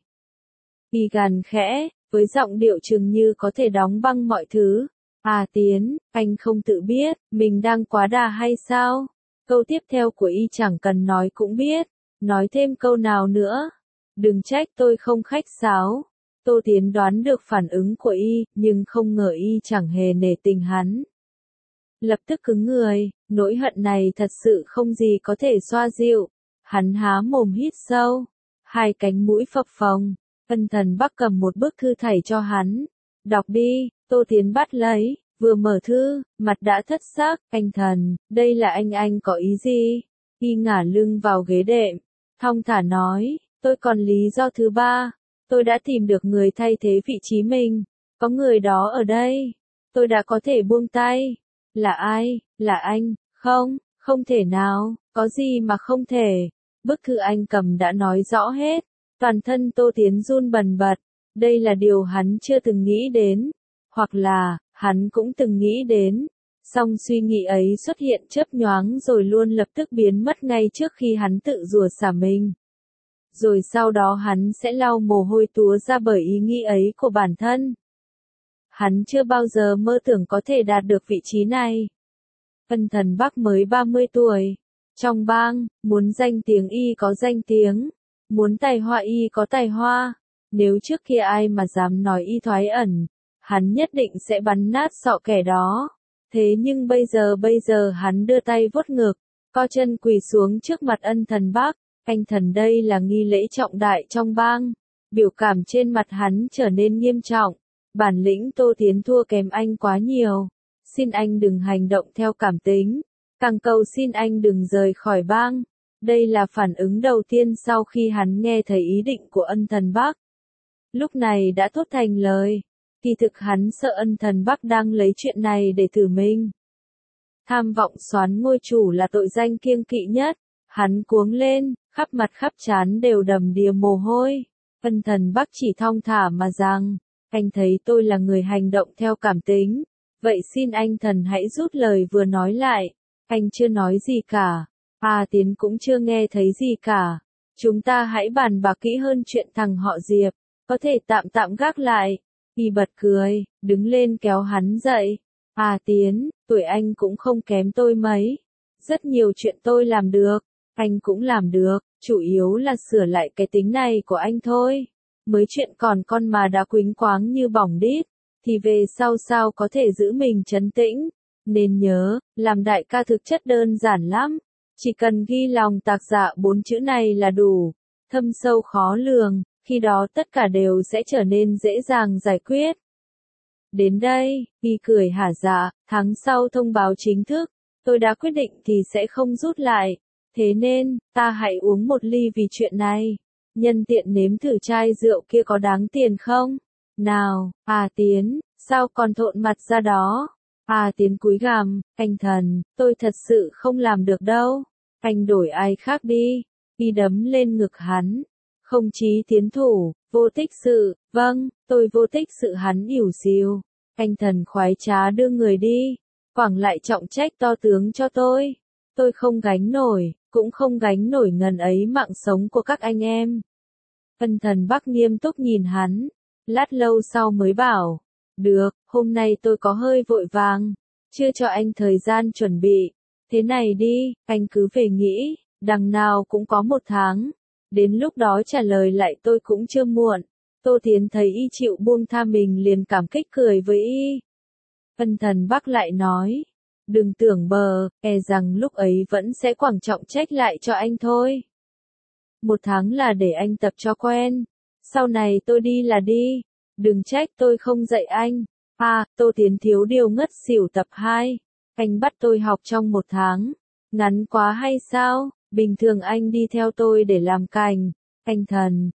Y gằn khẽ, với giọng điệu chừng như có thể đóng băng mọi thứ. À Tiến, anh không tự biết, mình đang quá đà hay sao? Câu tiếp theo của y chẳng cần nói cũng biết. Nói thêm câu nào nữa? Đừng trách tôi không khách sáo. Tô Tiến đoán được phản ứng của y, nhưng không ngờ y chẳng hề nể tình hắn. Lập tức cứng người, nỗi hận này thật sự không gì có thể xoa dịu. Hắn há mồm hít sâu, hai cánh mũi phập phồng. Ân Thần Bắc cầm một bức thư thảy cho hắn. Đọc đi. Tô Tiến bắt lấy, vừa mở thư, mặt đã thất sắc. Anh Thần, đây là anh có ý gì? Y ngả lưng vào ghế đệm, thong thả nói, tôi còn lý do thứ ba. Tôi đã tìm được người thay thế vị trí mình. Có người đó ở đây. Tôi đã có thể buông tay. Là ai? Là anh? Không, không thể nào. Có gì mà không thể. Bức thư anh cầm đã nói rõ hết. Toàn thân Tô Tiến run bần bật. Đây là điều hắn chưa từng nghĩ đến. Hoặc là, hắn cũng từng nghĩ đến. Song suy nghĩ ấy xuất hiện chớp nhoáng rồi luôn lập tức biến mất ngay trước khi hắn tự rủa xả mình. Rồi sau đó hắn sẽ lau mồ hôi túa ra bởi ý nghĩ ấy của bản thân. Hắn chưa bao giờ mơ tưởng có thể đạt được vị trí này. Ân Thần Bắc mới 30 tuổi. Trong bang, muốn danh tiếng y có danh tiếng. Muốn tài hoa y có tài hoa. Nếu trước kia ai mà dám nói y thoái ẩn, hắn nhất định sẽ bắn nát sọ kẻ đó. Thế nhưng bây giờ hắn đưa tay vuốt ngực, co chân quỳ xuống trước mặt Ân Thần Bắc. Anh Thần, đây là nghi lễ trọng đại trong bang. Biểu cảm trên mặt hắn trở nên nghiêm trọng. Bản lĩnh Tô Tiến thua kém anh quá nhiều. Xin anh đừng hành động theo cảm tính. Càng cầu xin anh đừng rời khỏi bang. Đây là phản ứng đầu tiên sau khi hắn nghe thấy ý định của Ân Thần Bắc. Lúc này đã thốt thành lời. Kỳ thực hắn sợ Ân Thần Bắc đang lấy chuyện này để thử mình. Tham vọng soán ngôi chủ là tội danh kiêng kỵ nhất. Hắn cuống lên, khắp mặt khắp trán đều đầm đìa mồ hôi. Ân Thần Bắc chỉ thong thả mà rằng, anh thấy tôi là người hành động theo cảm tính. Vậy xin anh Thần hãy rút lời vừa nói lại. Anh chưa nói gì cả. Tiến cũng chưa nghe thấy gì cả. Chúng ta hãy bàn bạc kỹ hơn chuyện thằng họ Diệp. Có thể tạm gác lại. Y bật cười, đứng lên kéo hắn dậy. Tiến, tuổi anh cũng không kém tôi mấy. Rất nhiều chuyện tôi làm được. Anh cũng làm được, chủ yếu là sửa lại cái tính này của anh thôi. Mới chuyện còn con mà đã quýnh quáng như bỏng đít, thì về sau sao có thể giữ mình trấn tĩnh. Nên nhớ, làm đại ca thực chất đơn giản lắm. Chỉ cần ghi lòng tạc dạ 4 chữ này là đủ. Thâm sâu khó lường, khi đó tất cả đều sẽ trở nên dễ dàng giải quyết. Đến đây, Y cười hả dạ, tháng sau thông báo chính thức. Tôi đã quyết định thì sẽ không rút lại. Thế nên, ta hãy uống một ly vì chuyện này. Nhân tiện nếm thử chai rượu kia có đáng tiền không? Nào, Tiến, sao còn thộn mặt ra đó? Tiến cúi gằm, anh Thần, tôi thật sự không làm được đâu. Anh đổi ai khác đi. Y đấm lên ngực hắn. Không chí tiến thủ, vô tích sự, vâng, tôi vô tích sự. Hắn ỉu xìu. Anh Thần khoái trá đưa người đi. Quẳng lại trọng trách to tướng cho tôi. Tôi không gánh nổi, cũng không gánh nổi ngần ấy mạng sống của các anh em. Ân Thần Bắc nghiêm túc nhìn hắn. Lát lâu sau mới bảo. Được, hôm nay tôi có hơi vội vàng. Chưa cho anh thời gian chuẩn bị. Thế này đi, anh cứ về nghĩ. Đằng nào cũng có 1 tháng. Đến lúc đó trả lời lại tôi cũng chưa muộn. Tô Tiến thấy y chịu buông tha mình liền cảm kích cười với y. Ân Thần Bắc lại nói. Đừng tưởng bờ, rằng lúc ấy vẫn sẽ quẳng trọng trách lại cho anh thôi. 1 tháng là để anh tập cho quen. Sau này tôi đi là đi. Đừng trách tôi không dạy anh. Tô Tiến thiếu điều ngất xỉu tập 2. Anh bắt tôi học trong 1 tháng. Ngắn quá hay sao? Bình thường anh đi theo tôi để làm cành. Anh Thần,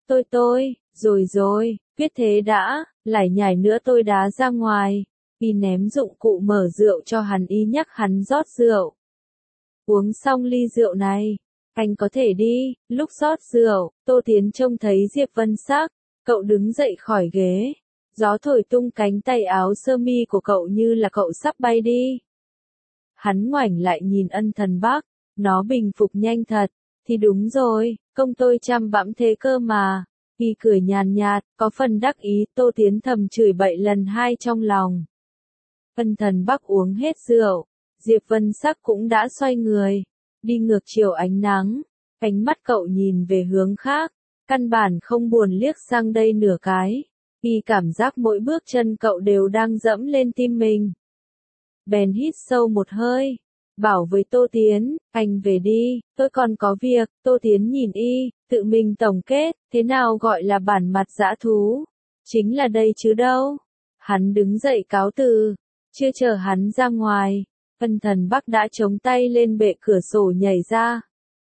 rồi, quyết thế đã, lải nhải nữa tôi đá ra ngoài. Y ném dụng cụ mở rượu cho hắn, y nhắc hắn rót rượu. Uống xong ly rượu này, anh có thể đi. Lúc rót rượu, Tô Tiến trông thấy Diệp Vân Sắc. Cậu đứng dậy khỏi ghế. Gió thổi tung cánh tay áo sơ mi của cậu như là cậu sắp bay đi. Hắn ngoảnh lại nhìn Ân Thần Bắc. Nó bình phục nhanh thật. Thì đúng rồi, công tôi chăm bẵm thế cơ mà. Y cười nhàn nhạt, có phần đắc ý. Tô Tiến thầm chửi bậy lần 2 trong lòng. Ân Thần Bắc uống hết rượu. Diệp Vân Sắc cũng đã xoay người. đi ngược chiều ánh nắng, ánh mắt cậu nhìn về hướng khác, căn bản không buồn liếc sang đây nửa cái, vì cảm giác mỗi bước chân cậu đều đang dẫm lên tim mình. Bèn hít sâu một hơi, bảo với Tô Tiến, anh về đi, tôi còn có việc. Tô Tiến nhìn y, tự mình tổng kết, thế nào gọi là bản mặt dã thú? Chính là đây chứ đâu. Hắn đứng dậy cáo từ, chưa chờ hắn ra ngoài, Vân Thần Bắc đã chống tay lên bệ cửa sổ nhảy ra.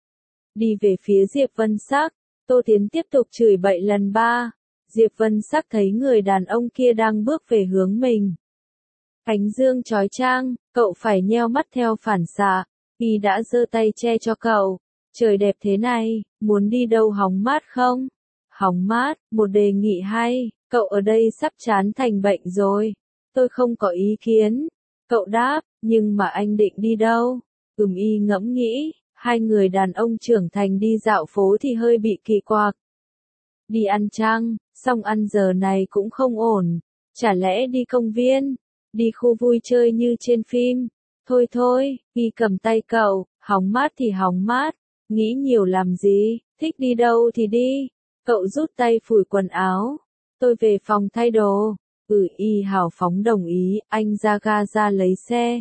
Đi về phía Diệp Vân Sắc, Tô Tiến tiếp tục chửi bậy lần ba. Diệp Vân Sắc thấy người đàn ông kia đang bước về hướng mình. Ánh dương chói chang, cậu phải nheo mắt theo phản xạ, y đã giơ tay che cho cậu. Trời đẹp thế này, muốn đi đâu hóng mát không? Hóng mát, một đề nghị hay, cậu ở đây sắp chán thành bệnh rồi. Tôi không có ý kiến. Cậu đáp, nhưng mà anh định đi đâu? Y ngẫm nghĩ, hai người đàn ông trưởng thành đi dạo phố thì hơi bị kỳ quặc. Đi ăn chăng, xong ăn giờ này cũng không ổn. Chả lẽ đi công viên? Đi khu vui chơi như trên phim. Thôi thôi, y cầm tay cậu, hóng mát thì hóng mát, nghĩ nhiều làm gì, thích đi đâu thì đi. Cậu rút tay phủi quần áo. Tôi về phòng thay đồ. Y hào phóng đồng ý, anh ra ga ra lấy xe.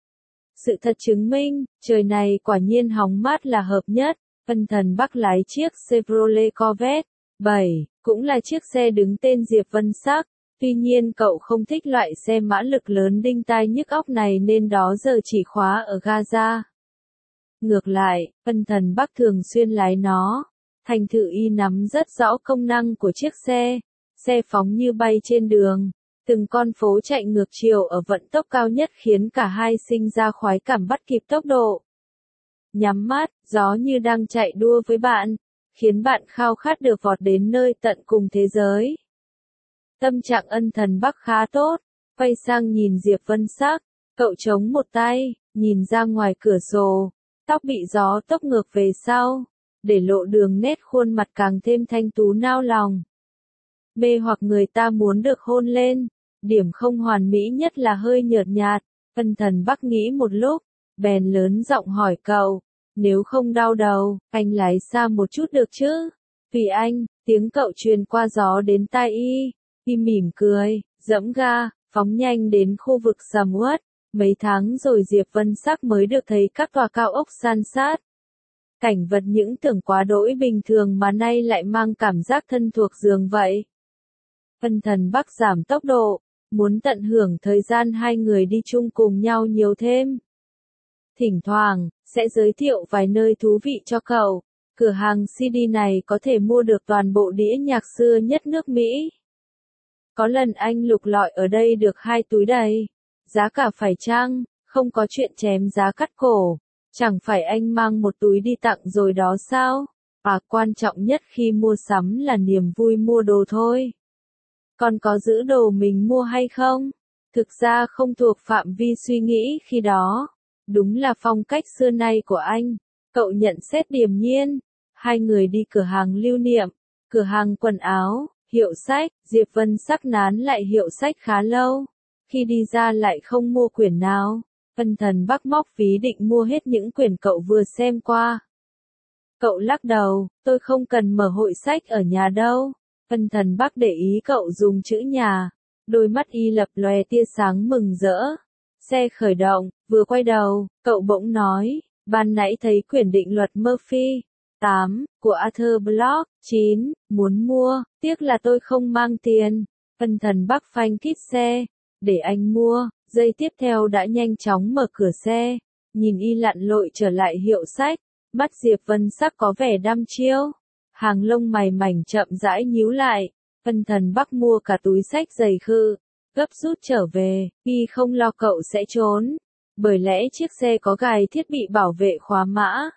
Sự thật chứng minh, trời này quả nhiên hóng mát là hợp nhất. Vân Thần Bắc lái chiếc Chevrolet Corvette 7, cũng là chiếc xe đứng tên Diệp Vân Sắc. Tuy nhiên cậu không thích loại xe mã lực lớn đinh tai nhức óc này nên đó giờ chỉ khóa ở Gaza. Ngược lại, Vân Thần Bắc thường xuyên lái nó. Thành thử y nắm rất rõ công năng của chiếc xe. Xe phóng như bay trên đường. Từng con phố chạy ngược chiều ở vận tốc cao nhất khiến cả hai sinh ra khoái cảm bắt kịp tốc độ. Nhắm mắt, gió như đang chạy đua với bạn, khiến bạn khao khát được vọt đến nơi tận cùng thế giới. Tâm trạng Ân Thần Bắc khá tốt, quay sang nhìn Diệp Vân Sắc, cậu chống một tay, nhìn ra ngoài cửa sổ, tóc bị gió tốc ngược về sau, để lộ đường nét khuôn mặt càng thêm thanh tú nao lòng. Mê hoặc người ta muốn được hôn lên, điểm không hoàn mỹ nhất là hơi nhợt nhạt. Ân Thần Bắc nghĩ một lúc, bèn lớn giọng hỏi cậu, nếu không đau đầu, anh lái xa một chút được chứ? Vì anh, tiếng cậu truyền qua gió đến tai y. Y mỉm cười, dẫm ga, phóng nhanh đến khu vực sầm uất. Mấy tháng rồi Diệp Vân Sắc mới được thấy các tòa cao ốc san sát. Cảnh vật những tưởng quá đỗi bình thường mà nay lại mang cảm giác thân thuộc giường vậy. Vân Thần Bắc giảm tốc độ, muốn tận hưởng thời gian hai người đi chung cùng nhau nhiều thêm. Thỉnh thoảng, sẽ giới thiệu vài nơi thú vị cho cậu. Cửa hàng CD này có thể mua được toàn bộ đĩa nhạc xưa nhất nước Mỹ. Có lần anh lục lọi ở đây được 2 túi đầy. Giá cả phải chăng, không có chuyện chém giá cắt cổ. Chẳng phải anh mang một túi đi tặng rồi đó sao? Quan trọng nhất khi mua sắm là niềm vui mua đồ thôi. Còn có giữ đồ mình mua hay không? Thực ra không thuộc phạm vi suy nghĩ khi đó. Đúng là phong cách xưa nay của anh. Cậu nhận xét điềm nhiên. Hai người đi cửa hàng lưu niệm, cửa hàng quần áo, hiệu sách. Diệp Vân Sắc nán lại hiệu sách khá lâu. Khi đi ra lại không mua quyển nào. Ân Thần Bắc móc ví định mua hết những quyển cậu vừa xem qua. Cậu lắc đầu, tôi không cần mở hội sách ở nhà đâu. Ân Thần Bắc để ý cậu dùng chữ nhà. Đôi mắt y lập lòe tia sáng mừng rỡ. Xe khởi động, vừa quay đầu, cậu bỗng nói, ban nãy thấy quyển định luật Murphy 8, của Arthur Bloch 9, muốn mua, tiếc là tôi không mang tiền. Ân Thần Bắc phanh kít xe, để anh mua. Giây tiếp theo đã nhanh chóng mở cửa xe, nhìn y lặn lội trở lại hiệu sách, mắt Diệp Vân Sắc có vẻ đăm chiêu, hàng lông mày mảnh chậm rãi nhíu lại. Ân Thần Bắc mua cả túi sách dày khư, gấp rút trở về, y không lo cậu sẽ trốn, bởi lẽ chiếc xe có gài thiết bị bảo vệ khóa mã.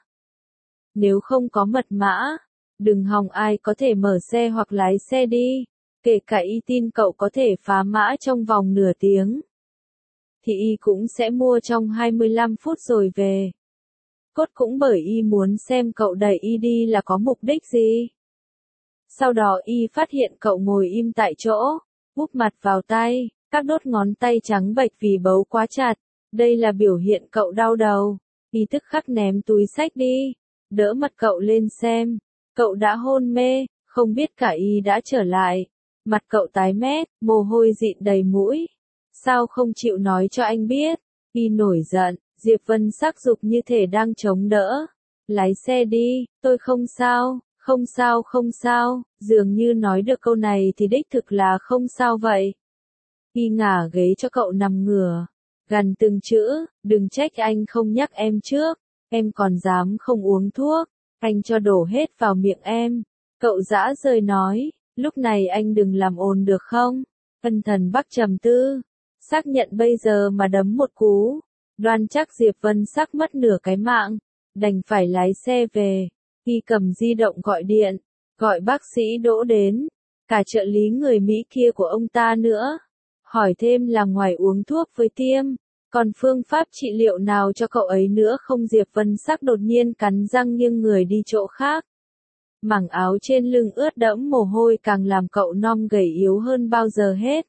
Nếu không có mật mã, đừng hòng ai có thể mở xe hoặc lái xe đi, kể cả y tin cậu có thể phá mã trong vòng nửa tiếng. Thì y cũng sẽ mua trong 25 phút rồi về. Cốt cũng bởi y muốn xem cậu đẩy y đi là có mục đích gì. Sau đó y phát hiện cậu ngồi im tại chỗ, úp mặt vào tay, các đốt ngón tay trắng bệch vì bấu quá chặt. Đây là biểu hiện cậu đau đầu. Y tức khắc ném túi xách đi, đỡ mặt cậu lên xem. Cậu đã hôn mê, không biết cả Y đã trở lại. Mặt cậu tái mét, mồ hôi dịn đầy mũi. Sao không chịu nói cho anh biết? Y nổi giận, Diệp Vân Sắc giục như thể đang chống đỡ. Lái xe đi, tôi không sao, không sao không sao, dường như nói được câu này thì đích thực là không sao vậy. Y ngả ghế cho cậu nằm ngửa, gằn từng chữ, đừng trách anh không nhắc em trước, em còn dám không uống thuốc, anh cho đổ hết vào miệng em. Cậu dã rời nói, lúc này anh đừng làm ồn được không? Ân Thần Bắc trầm tư, xác nhận bây giờ mà đấm một cú, đoan chắc Diệp Vân Sắc mất nửa cái mạng, đành phải lái xe về. Y cầm di động gọi điện, gọi bác sĩ Đỗ đến, cả trợ lý người Mỹ kia của ông ta nữa. Hỏi thêm là ngoài uống thuốc với tiêm, còn phương pháp trị liệu nào cho cậu ấy nữa không? Diệp Vân Sắc đột nhiên cắn răng nghiêng người đi chỗ khác. Mảng áo trên lưng ướt đẫm mồ hôi càng làm cậu non gầy yếu hơn bao giờ hết.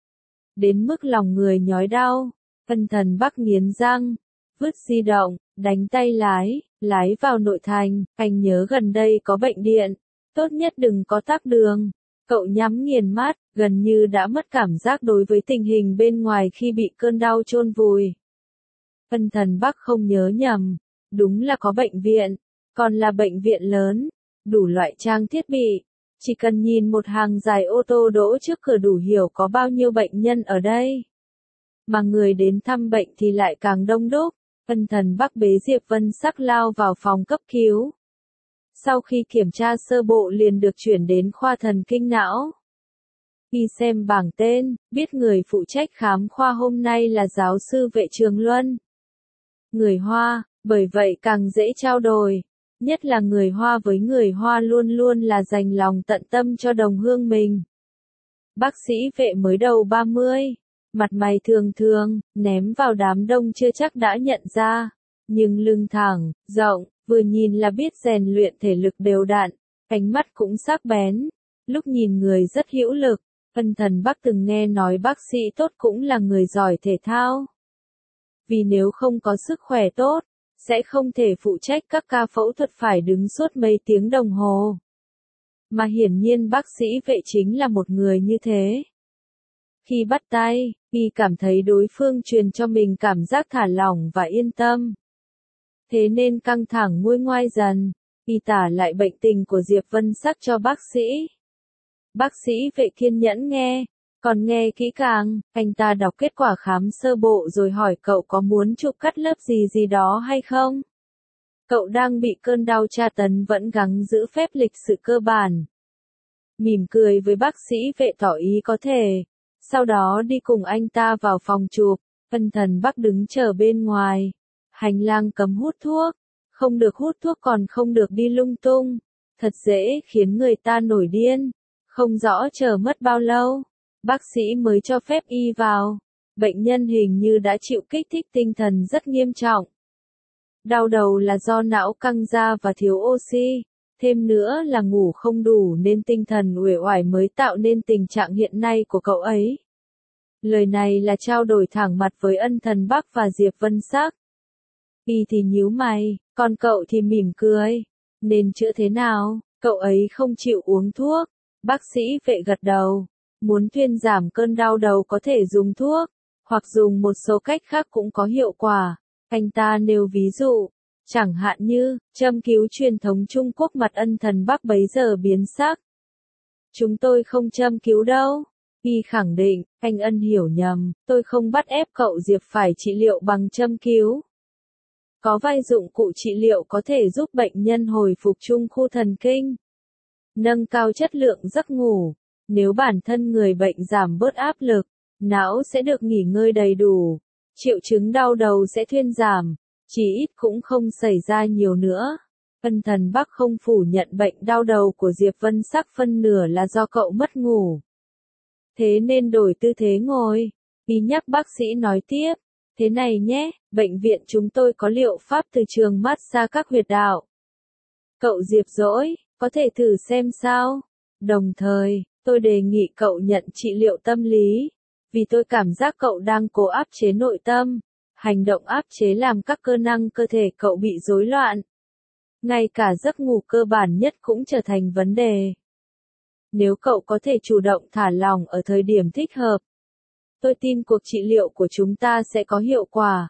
Đến mức lòng người nhói đau, Ân Thần Bắc nghiến răng, vứt di động, đánh tay lái vào nội thành. Anh nhớ gần đây có bệnh điện, tốt nhất đừng có tắc đường. Cậu nhắm nghiền mắt, gần như đã mất cảm giác đối với tình hình bên ngoài khi bị cơn đau chôn vùi. Ân Thần Bắc không nhớ nhầm, đúng là có bệnh viện, còn là bệnh viện lớn, đủ loại trang thiết bị. Chỉ cần nhìn một hàng dài ô tô đỗ trước cửa đủ hiểu có bao nhiêu bệnh nhân ở đây. Mà người đến thăm bệnh thì lại càng đông đúc. Ân Thần Bắc bế Diệp Vân Sắc lao vào phòng cấp cứu. Sau khi kiểm tra sơ bộ liền được chuyển đến khoa thần kinh não. Khi xem bảng tên, biết người phụ trách khám khoa hôm nay là giáo sư Vệ Trường Luân. Người Hoa, bởi vậy càng dễ trao đổi. Nhất là người Hoa với người Hoa luôn luôn là dành lòng tận tâm cho đồng hương mình. Bác sĩ Vệ mới đầu 30, mặt mày thường thường, ném vào đám đông chưa chắc đã nhận ra. Nhưng lưng thẳng, rộng, vừa nhìn là biết rèn luyện thể lực đều đặn, ánh mắt cũng sắc bén, lúc nhìn người rất hữu lực. Ân Thần Bắc từng nghe nói bác sĩ tốt cũng là người giỏi thể thao. Vì nếu không có sức khỏe tốt, sẽ không thể phụ trách các ca phẫu thuật phải đứng suốt mấy tiếng đồng hồ. Mà hiển nhiên bác sĩ Vệ chính là một người như thế. Khi bắt tay, Y cảm thấy đối phương truyền cho mình cảm giác thả lỏng và yên tâm. Thế nên căng thẳng nguôi ngoai dần, Y tả lại bệnh tình của Diệp Vân Sắc cho bác sĩ. Bác sĩ Vệ kiên nhẫn nghe, còn nghe kỹ càng, anh ta đọc kết quả khám sơ bộ rồi hỏi cậu có muốn chụp cắt lớp gì đó hay không? Cậu đang bị cơn đau tra tấn vẫn gắng giữ phép lịch sự cơ bản. Mỉm cười với bác sĩ Vệ tỏ ý có thể. Sau đó đi cùng anh ta vào phòng chụp. Ân Thần Bắc đứng chờ bên ngoài. Hành lang cấm hút thuốc. Không được hút thuốc còn không được đi lung tung. Thật dễ khiến người ta nổi điên. Không rõ chờ mất bao lâu, bác sĩ mới cho phép Y vào. Bệnh nhân hình như đã chịu kích thích tinh thần rất nghiêm trọng. Đau đầu là do não căng ra và thiếu oxy, thêm nữa là ngủ không đủ nên tinh thần uể oải mới tạo nên tình trạng hiện nay của cậu ấy. Lời này là trao đổi thẳng mặt với Ân Thần Bắc và Diệp Vân Sắc. Y thì nhíu mày, còn cậu thì mỉm cười. Nên chữa thế nào? Cậu ấy không chịu uống thuốc. Bác sĩ Vệ gật đầu. Muốn thuyên giảm cơn đau đầu có thể dùng thuốc, hoặc dùng một số cách khác cũng có hiệu quả. Anh ta nêu ví dụ, chẳng hạn như, châm cứu truyền thống Trung Quốc. Mặt Ân Thần Bắc bấy giờ biến sắc. Chúng tôi không châm cứu đâu. Y khẳng định, anh Ân hiểu nhầm, tôi không bắt ép cậu Diệp phải trị liệu bằng châm cứu. Có vài dụng cụ trị liệu có thể giúp bệnh nhân hồi phục trung khu thần kinh, nâng cao chất lượng giấc ngủ. Nếu bản thân người bệnh giảm bớt áp lực, não sẽ được nghỉ ngơi đầy đủ, triệu chứng đau đầu sẽ thuyên giảm, chỉ ít cũng không xảy ra nhiều nữa. Ân Thần Bắc không phủ nhận bệnh đau đầu của Diệp Vân Sắc phân nửa là do cậu mất ngủ. Thế nên đổi tư thế ngồi. Y nhắc bác sĩ nói tiếp, thế này nhé, bệnh viện chúng tôi có liệu pháp từ trường massage các huyệt đạo. Cậu Diệp dỗi, có thể thử xem sao. Đồng thời, tôi đề nghị cậu nhận trị liệu tâm lý, vì tôi cảm giác cậu đang cố áp chế nội tâm, Hành động áp chế làm các cơ năng cơ thể cậu bị rối loạn. Ngay cả giấc ngủ cơ bản nhất cũng trở thành vấn đề. Nếu cậu có thể chủ động thả lỏng ở thời điểm thích hợp, tôi tin cuộc trị liệu của chúng ta sẽ có hiệu quả.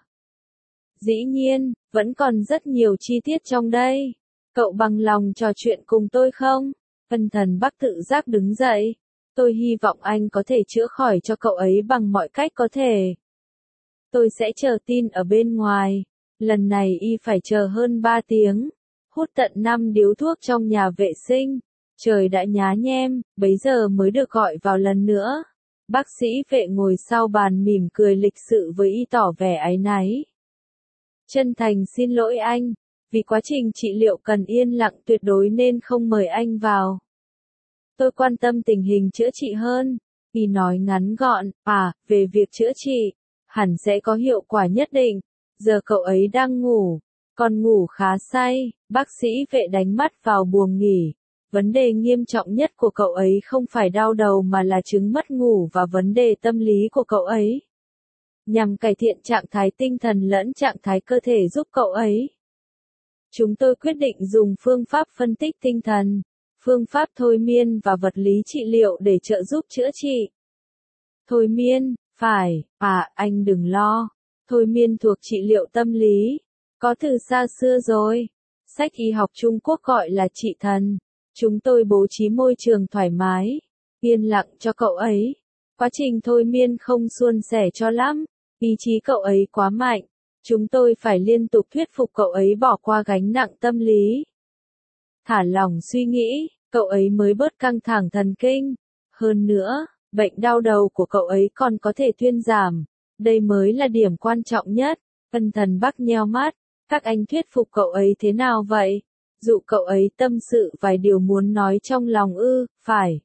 Dĩ nhiên, vẫn còn rất nhiều chi tiết trong đây. Cậu bằng lòng trò chuyện cùng tôi không? Ân Thần Bắc tự giác đứng dậy. Tôi hy vọng anh có thể chữa khỏi cho cậu ấy bằng mọi cách có thể. Tôi sẽ chờ tin ở bên ngoài. Lần này y phải chờ hơn 3 tiếng. Hút tận 5 điếu thuốc trong nhà vệ sinh. Trời đã nhá nhem, bấy giờ mới được gọi vào lần nữa. Bác sĩ vệ ngồi sau bàn mỉm cười lịch sự với y tỏ vẻ áy náy. Chân thành xin lỗi anh, vì quá trình trị liệu cần yên lặng tuyệt đối nên không mời anh vào. Tôi quan tâm tình hình chữa trị hơn. Y nói ngắn gọn, về việc chữa trị, hẳn sẽ có hiệu quả nhất định. Giờ cậu ấy đang ngủ, còn ngủ khá say. Bác sĩ vệ đánh mắt vào buồng nghỉ. Vấn đề nghiêm trọng nhất của cậu ấy không phải đau đầu mà là chứng mất ngủ và vấn đề tâm lý của cậu ấy. Nhằm cải thiện trạng thái tinh thần lẫn trạng thái cơ thể giúp cậu ấy, chúng tôi quyết định dùng phương pháp phân tích tinh thần, phương pháp thôi miên và vật lý trị liệu để trợ giúp chữa trị. Thôi miên, phải, anh đừng lo. Thôi miên thuộc trị liệu tâm lý, có từ xa xưa rồi. Sách y học Trung Quốc gọi là trị thần. Chúng tôi bố trí môi trường thoải mái, yên lặng cho cậu ấy. Quá trình thôi miên không suôn sẻ cho lắm, ý chí cậu ấy quá mạnh. Chúng tôi phải liên tục thuyết phục cậu ấy bỏ qua gánh nặng tâm lý. Thả lỏng suy nghĩ, cậu ấy mới bớt căng thẳng thần kinh. Hơn nữa, bệnh đau đầu của cậu ấy còn có thể thuyên giảm. Đây mới là điểm quan trọng nhất. Ân Thần Bắc nheo mắt, các anh thuyết phục cậu ấy thế nào vậy? Dụ cậu ấy tâm sự vài điều muốn nói trong lòng ư, phải.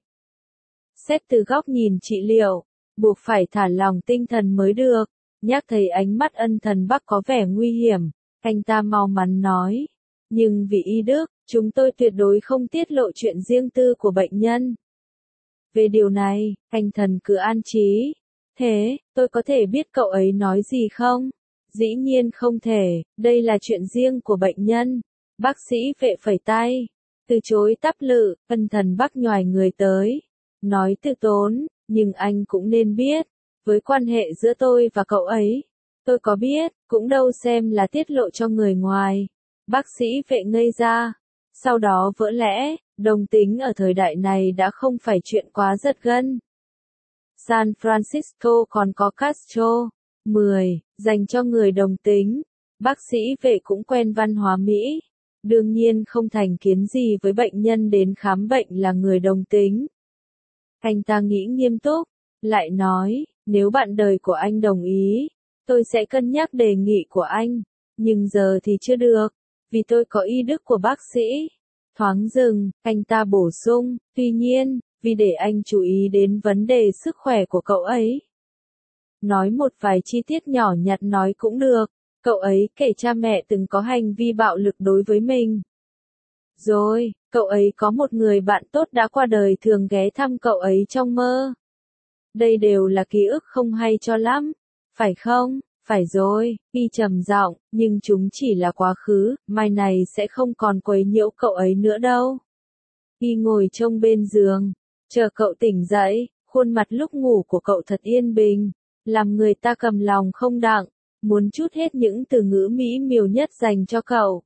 Xét từ góc nhìn trị liệu, buộc phải thả lòng tinh thần mới được. Nhắc thấy ánh mắt Ân Thần Bắc có vẻ nguy hiểm, anh ta mau mắn nói. Nhưng vì y đức, chúng tôi tuyệt đối không tiết lộ chuyện riêng tư của bệnh nhân. Về điều này, anh Thần cứ an trí. Thế, tôi có thể biết cậu ấy nói gì không? Dĩ nhiên không thể, đây là chuyện riêng của bệnh nhân. Bác sĩ vệ phẩy tay, từ chối tắp lự. Ân Thần Bắc nhoài người tới, nói từ tốn, nhưng anh cũng nên biết, với quan hệ giữa tôi và cậu ấy, tôi có biết, cũng đâu xem là tiết lộ cho người ngoài. Bác sĩ vệ ngây ra, sau đó vỡ lẽ, đồng tính ở thời đại này đã không phải chuyện quá giật gân. San Francisco còn có Castro, 10, dành cho người đồng tính. Bác sĩ vệ cũng quen văn hóa Mỹ. Đương nhiên không thành kiến gì với bệnh nhân đến khám bệnh là người đồng tính. Anh ta nghĩ nghiêm túc, lại nói, nếu bạn đời của anh đồng ý, tôi sẽ cân nhắc đề nghị của anh, nhưng giờ thì chưa được, vì tôi có y đức của bác sĩ. Thoáng dừng, anh ta bổ sung, tuy nhiên, vì để anh chú ý đến vấn đề sức khỏe của cậu ấy. Nói một vài chi tiết nhỏ nhặt nói cũng được. Cậu ấy kể cha mẹ từng có hành vi bạo lực đối với mình. Rồi, cậu ấy có một người bạn tốt đã qua đời thường ghé thăm cậu ấy trong mơ. Đây đều là ký ức không hay cho lắm, phải không? Phải rồi, y trầm giọng, nhưng chúng chỉ là quá khứ, mai này sẽ không còn quấy nhiễu cậu ấy nữa đâu. Y ngồi trông bên giường, chờ cậu tỉnh dậy, khuôn mặt lúc ngủ của cậu thật yên bình, làm người ta cầm lòng không đặng. Muốn trút hết những từ ngữ mỹ miều nhất dành cho cậu.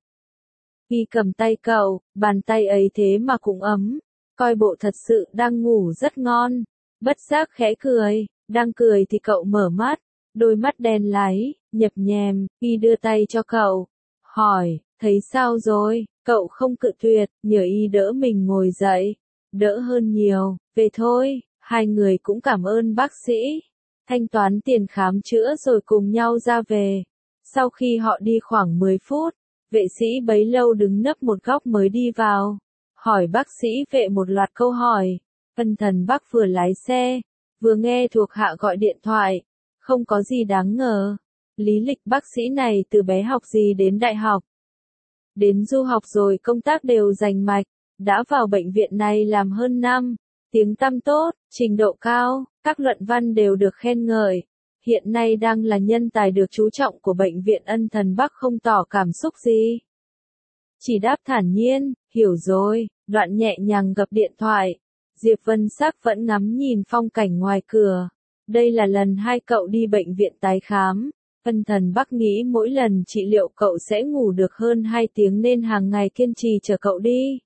Y cầm tay cậu, bàn tay ấy thế mà cũng ấm, coi bộ thật sự đang ngủ rất ngon. Bất giác khẽ cười, đang cười thì cậu mở mắt, đôi mắt đen láy, nhập nhèm. Y đưa tay cho cậu, hỏi, thấy sao rồi? Cậu không cự tuyệt, nhờ y đỡ mình ngồi dậy. Đỡ hơn nhiều, về thôi. Hai người cũng cảm ơn bác sĩ. Thanh toán tiền khám chữa rồi cùng nhau ra về. Sau khi họ đi khoảng 10 phút, vệ sĩ bấy lâu đứng nấp một góc mới đi vào. Hỏi bác sĩ vệ một loạt câu hỏi. Ân Thần Bắc vừa lái xe, vừa nghe thuộc hạ gọi điện thoại. Không có gì đáng ngờ. Lý lịch bác sĩ này từ bé học gì đến đại học. Đến du học rồi công tác đều rành mạch. Đã vào bệnh viện này làm hơn năm. Tiếng tăm tốt, trình độ cao, các luận văn đều được khen ngợi. hiện nay đang là nhân tài được chú trọng của bệnh viện Ân Thần Bắc không tỏ cảm xúc gì. Chỉ đáp thản nhiên, hiểu rồi, đoạn nhẹ nhàng gập điện thoại. Diệp Vân Sắc vẫn ngắm nhìn phong cảnh ngoài cửa. Đây là lần 2 cậu đi bệnh viện tái khám. Ân Thần Bắc nghĩ mỗi lần trị liệu cậu sẽ ngủ được hơn 2 tiếng nên hàng ngày kiên trì chở cậu đi.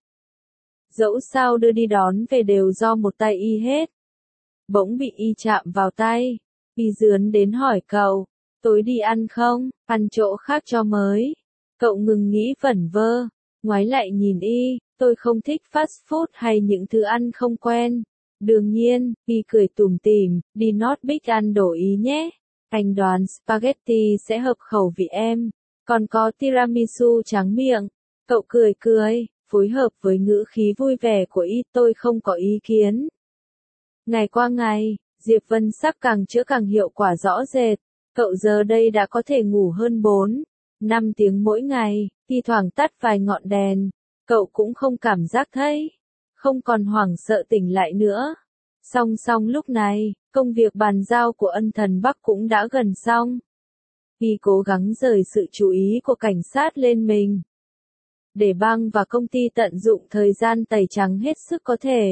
Dẫu sao đưa đi đón về đều do một tay y hết. Bỗng bị y chạm vào tay. Y dướn đến hỏi cậu, tối đi ăn không, ăn chỗ khác cho mới. Cậu ngừng nghĩ vẩn vơ, ngoái lại nhìn y, tôi không thích fast food hay những thứ ăn không quen. Đương nhiên, y cười tủm tỉm, đi North Beach ăn đồ Ý nhé. Anh đoán spaghetti sẽ hợp khẩu vị em, còn có tiramisu tráng miệng. Cậu cười cười, phối hợp với ngữ khí vui vẻ của y, tôi không có ý kiến. Ngày qua ngày, Diệp Vân Sắc càng chữa càng hiệu quả rõ rệt. Cậu giờ đây đã có thể ngủ hơn 4-5 tiếng mỗi ngày, thi thoảng tắt vài ngọn đèn. Cậu cũng không cảm giác thấy, không còn hoảng sợ tỉnh lại nữa. Song song lúc này, công việc bàn giao của Ân Thần Bắc cũng đã gần xong. Y cố gắng rời sự chú ý của cảnh sát lên mình. Để bang và công ty tận dụng thời gian tẩy trắng hết sức có thể.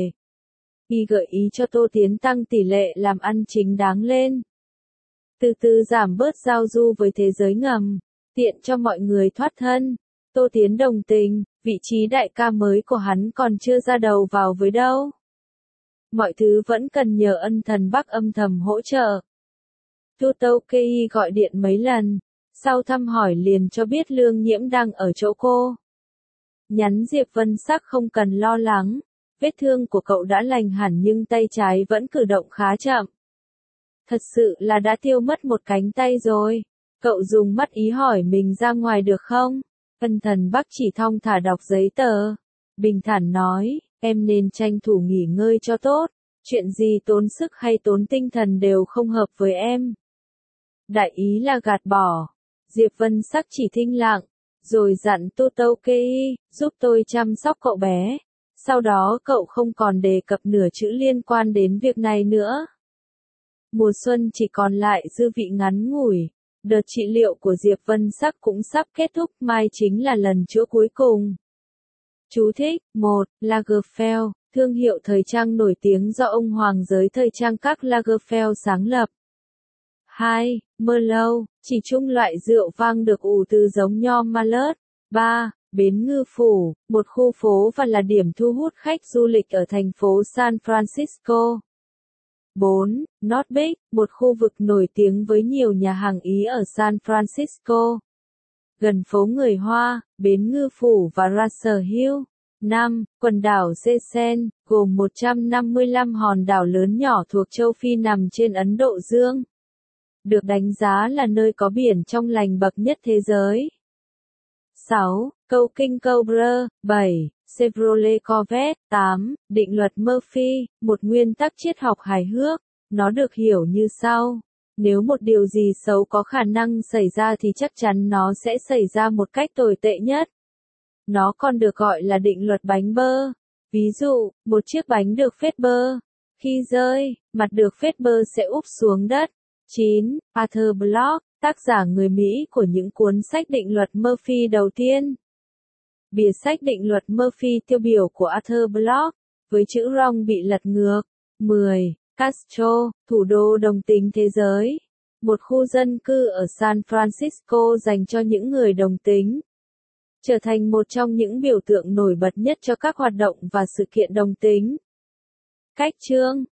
Y gợi ý cho Tô Tiến tăng tỷ lệ làm ăn chính đáng lên. Từ từ giảm bớt giao du với thế giới ngầm, tiện cho mọi người thoát thân. Tô Tiến đồng tình, vị trí đại ca mới của hắn còn chưa ra đầu vào với đâu. Mọi thứ vẫn cần nhờ Ân Thần Bắc âm thầm hỗ trợ. Tu Tâu Kei gọi điện mấy lần, sau thăm hỏi liền cho biết Lương Nhiễm đang ở chỗ cô. Nhắn Diệp Vân Sắc không cần lo lắng, vết thương của cậu đã lành hẳn nhưng tay trái vẫn cử động khá chậm. Thật sự là đã tiêu mất một cánh tay rồi. Cậu dùng mắt ý hỏi mình ra ngoài được không? Ân Thần Bắc chỉ thong thả đọc giấy tờ. Bình thản nói, em nên tranh thủ nghỉ ngơi cho tốt. Chuyện gì tốn sức hay tốn tinh thần đều không hợp với em. Đại ý là gạt bỏ. Diệp Vân Sắc chỉ thinh lặng, rồi dặn Tô Tâu Kei, giúp tôi chăm sóc cậu bé. Sau đó cậu không còn đề cập nửa chữ liên quan đến việc này nữa. Mùa xuân chỉ còn lại dư vị ngắn ngủi. Đợt trị liệu của Diệp Vân Sắc cũng sắp kết thúc, mai chính là lần chữa cuối cùng. Chú thích: 1. Lagerfeld, thương hiệu thời trang nổi tiếng do ông hoàng giới thời trang các Lagerfeld sáng lập. 2. Merlot, chỉ chung loại rượu vang được ủ từ giống nho Malert. 3. Bến Ngư Phủ, một khu phố và là điểm thu hút khách du lịch ở thành phố San Francisco. 4. North Beach, một khu vực nổi tiếng với nhiều nhà hàng Ý ở San Francisco. Gần phố người Hoa, Bến Ngư Phủ và Russell Hill. 5. Quần đảo Seychelles, gồm 155 hòn đảo lớn nhỏ thuộc châu Phi nằm trên Ấn Độ Dương. Được đánh giá là nơi có biển trong lành bậc nhất thế giới. 6. Câu kinh Cobra. 7. Chevrolet Corvette. 8. Định luật Murphy, một nguyên tắc triết học hài hước. Nó được hiểu như sau. Nếu một điều gì xấu có khả năng xảy ra thì chắc chắn nó sẽ xảy ra một cách tồi tệ nhất. Nó còn được gọi là định luật bánh bơ. Ví dụ, một chiếc bánh được phết bơ. Khi rơi, mặt được phết bơ sẽ úp xuống đất. 9. Arthur Bloch, tác giả người Mỹ của những cuốn sách định luật Murphy đầu tiên. Bìa sách định luật Murphy tiêu biểu của Arthur Bloch, với chữ wrong bị lật ngược. 10. Castro, thủ đô đồng tính thế giới. Một khu dân cư ở San Francisco dành cho những người đồng tính. Trở thành một trong những biểu tượng nổi bật nhất cho các hoạt động và sự kiện đồng tính. Cách chương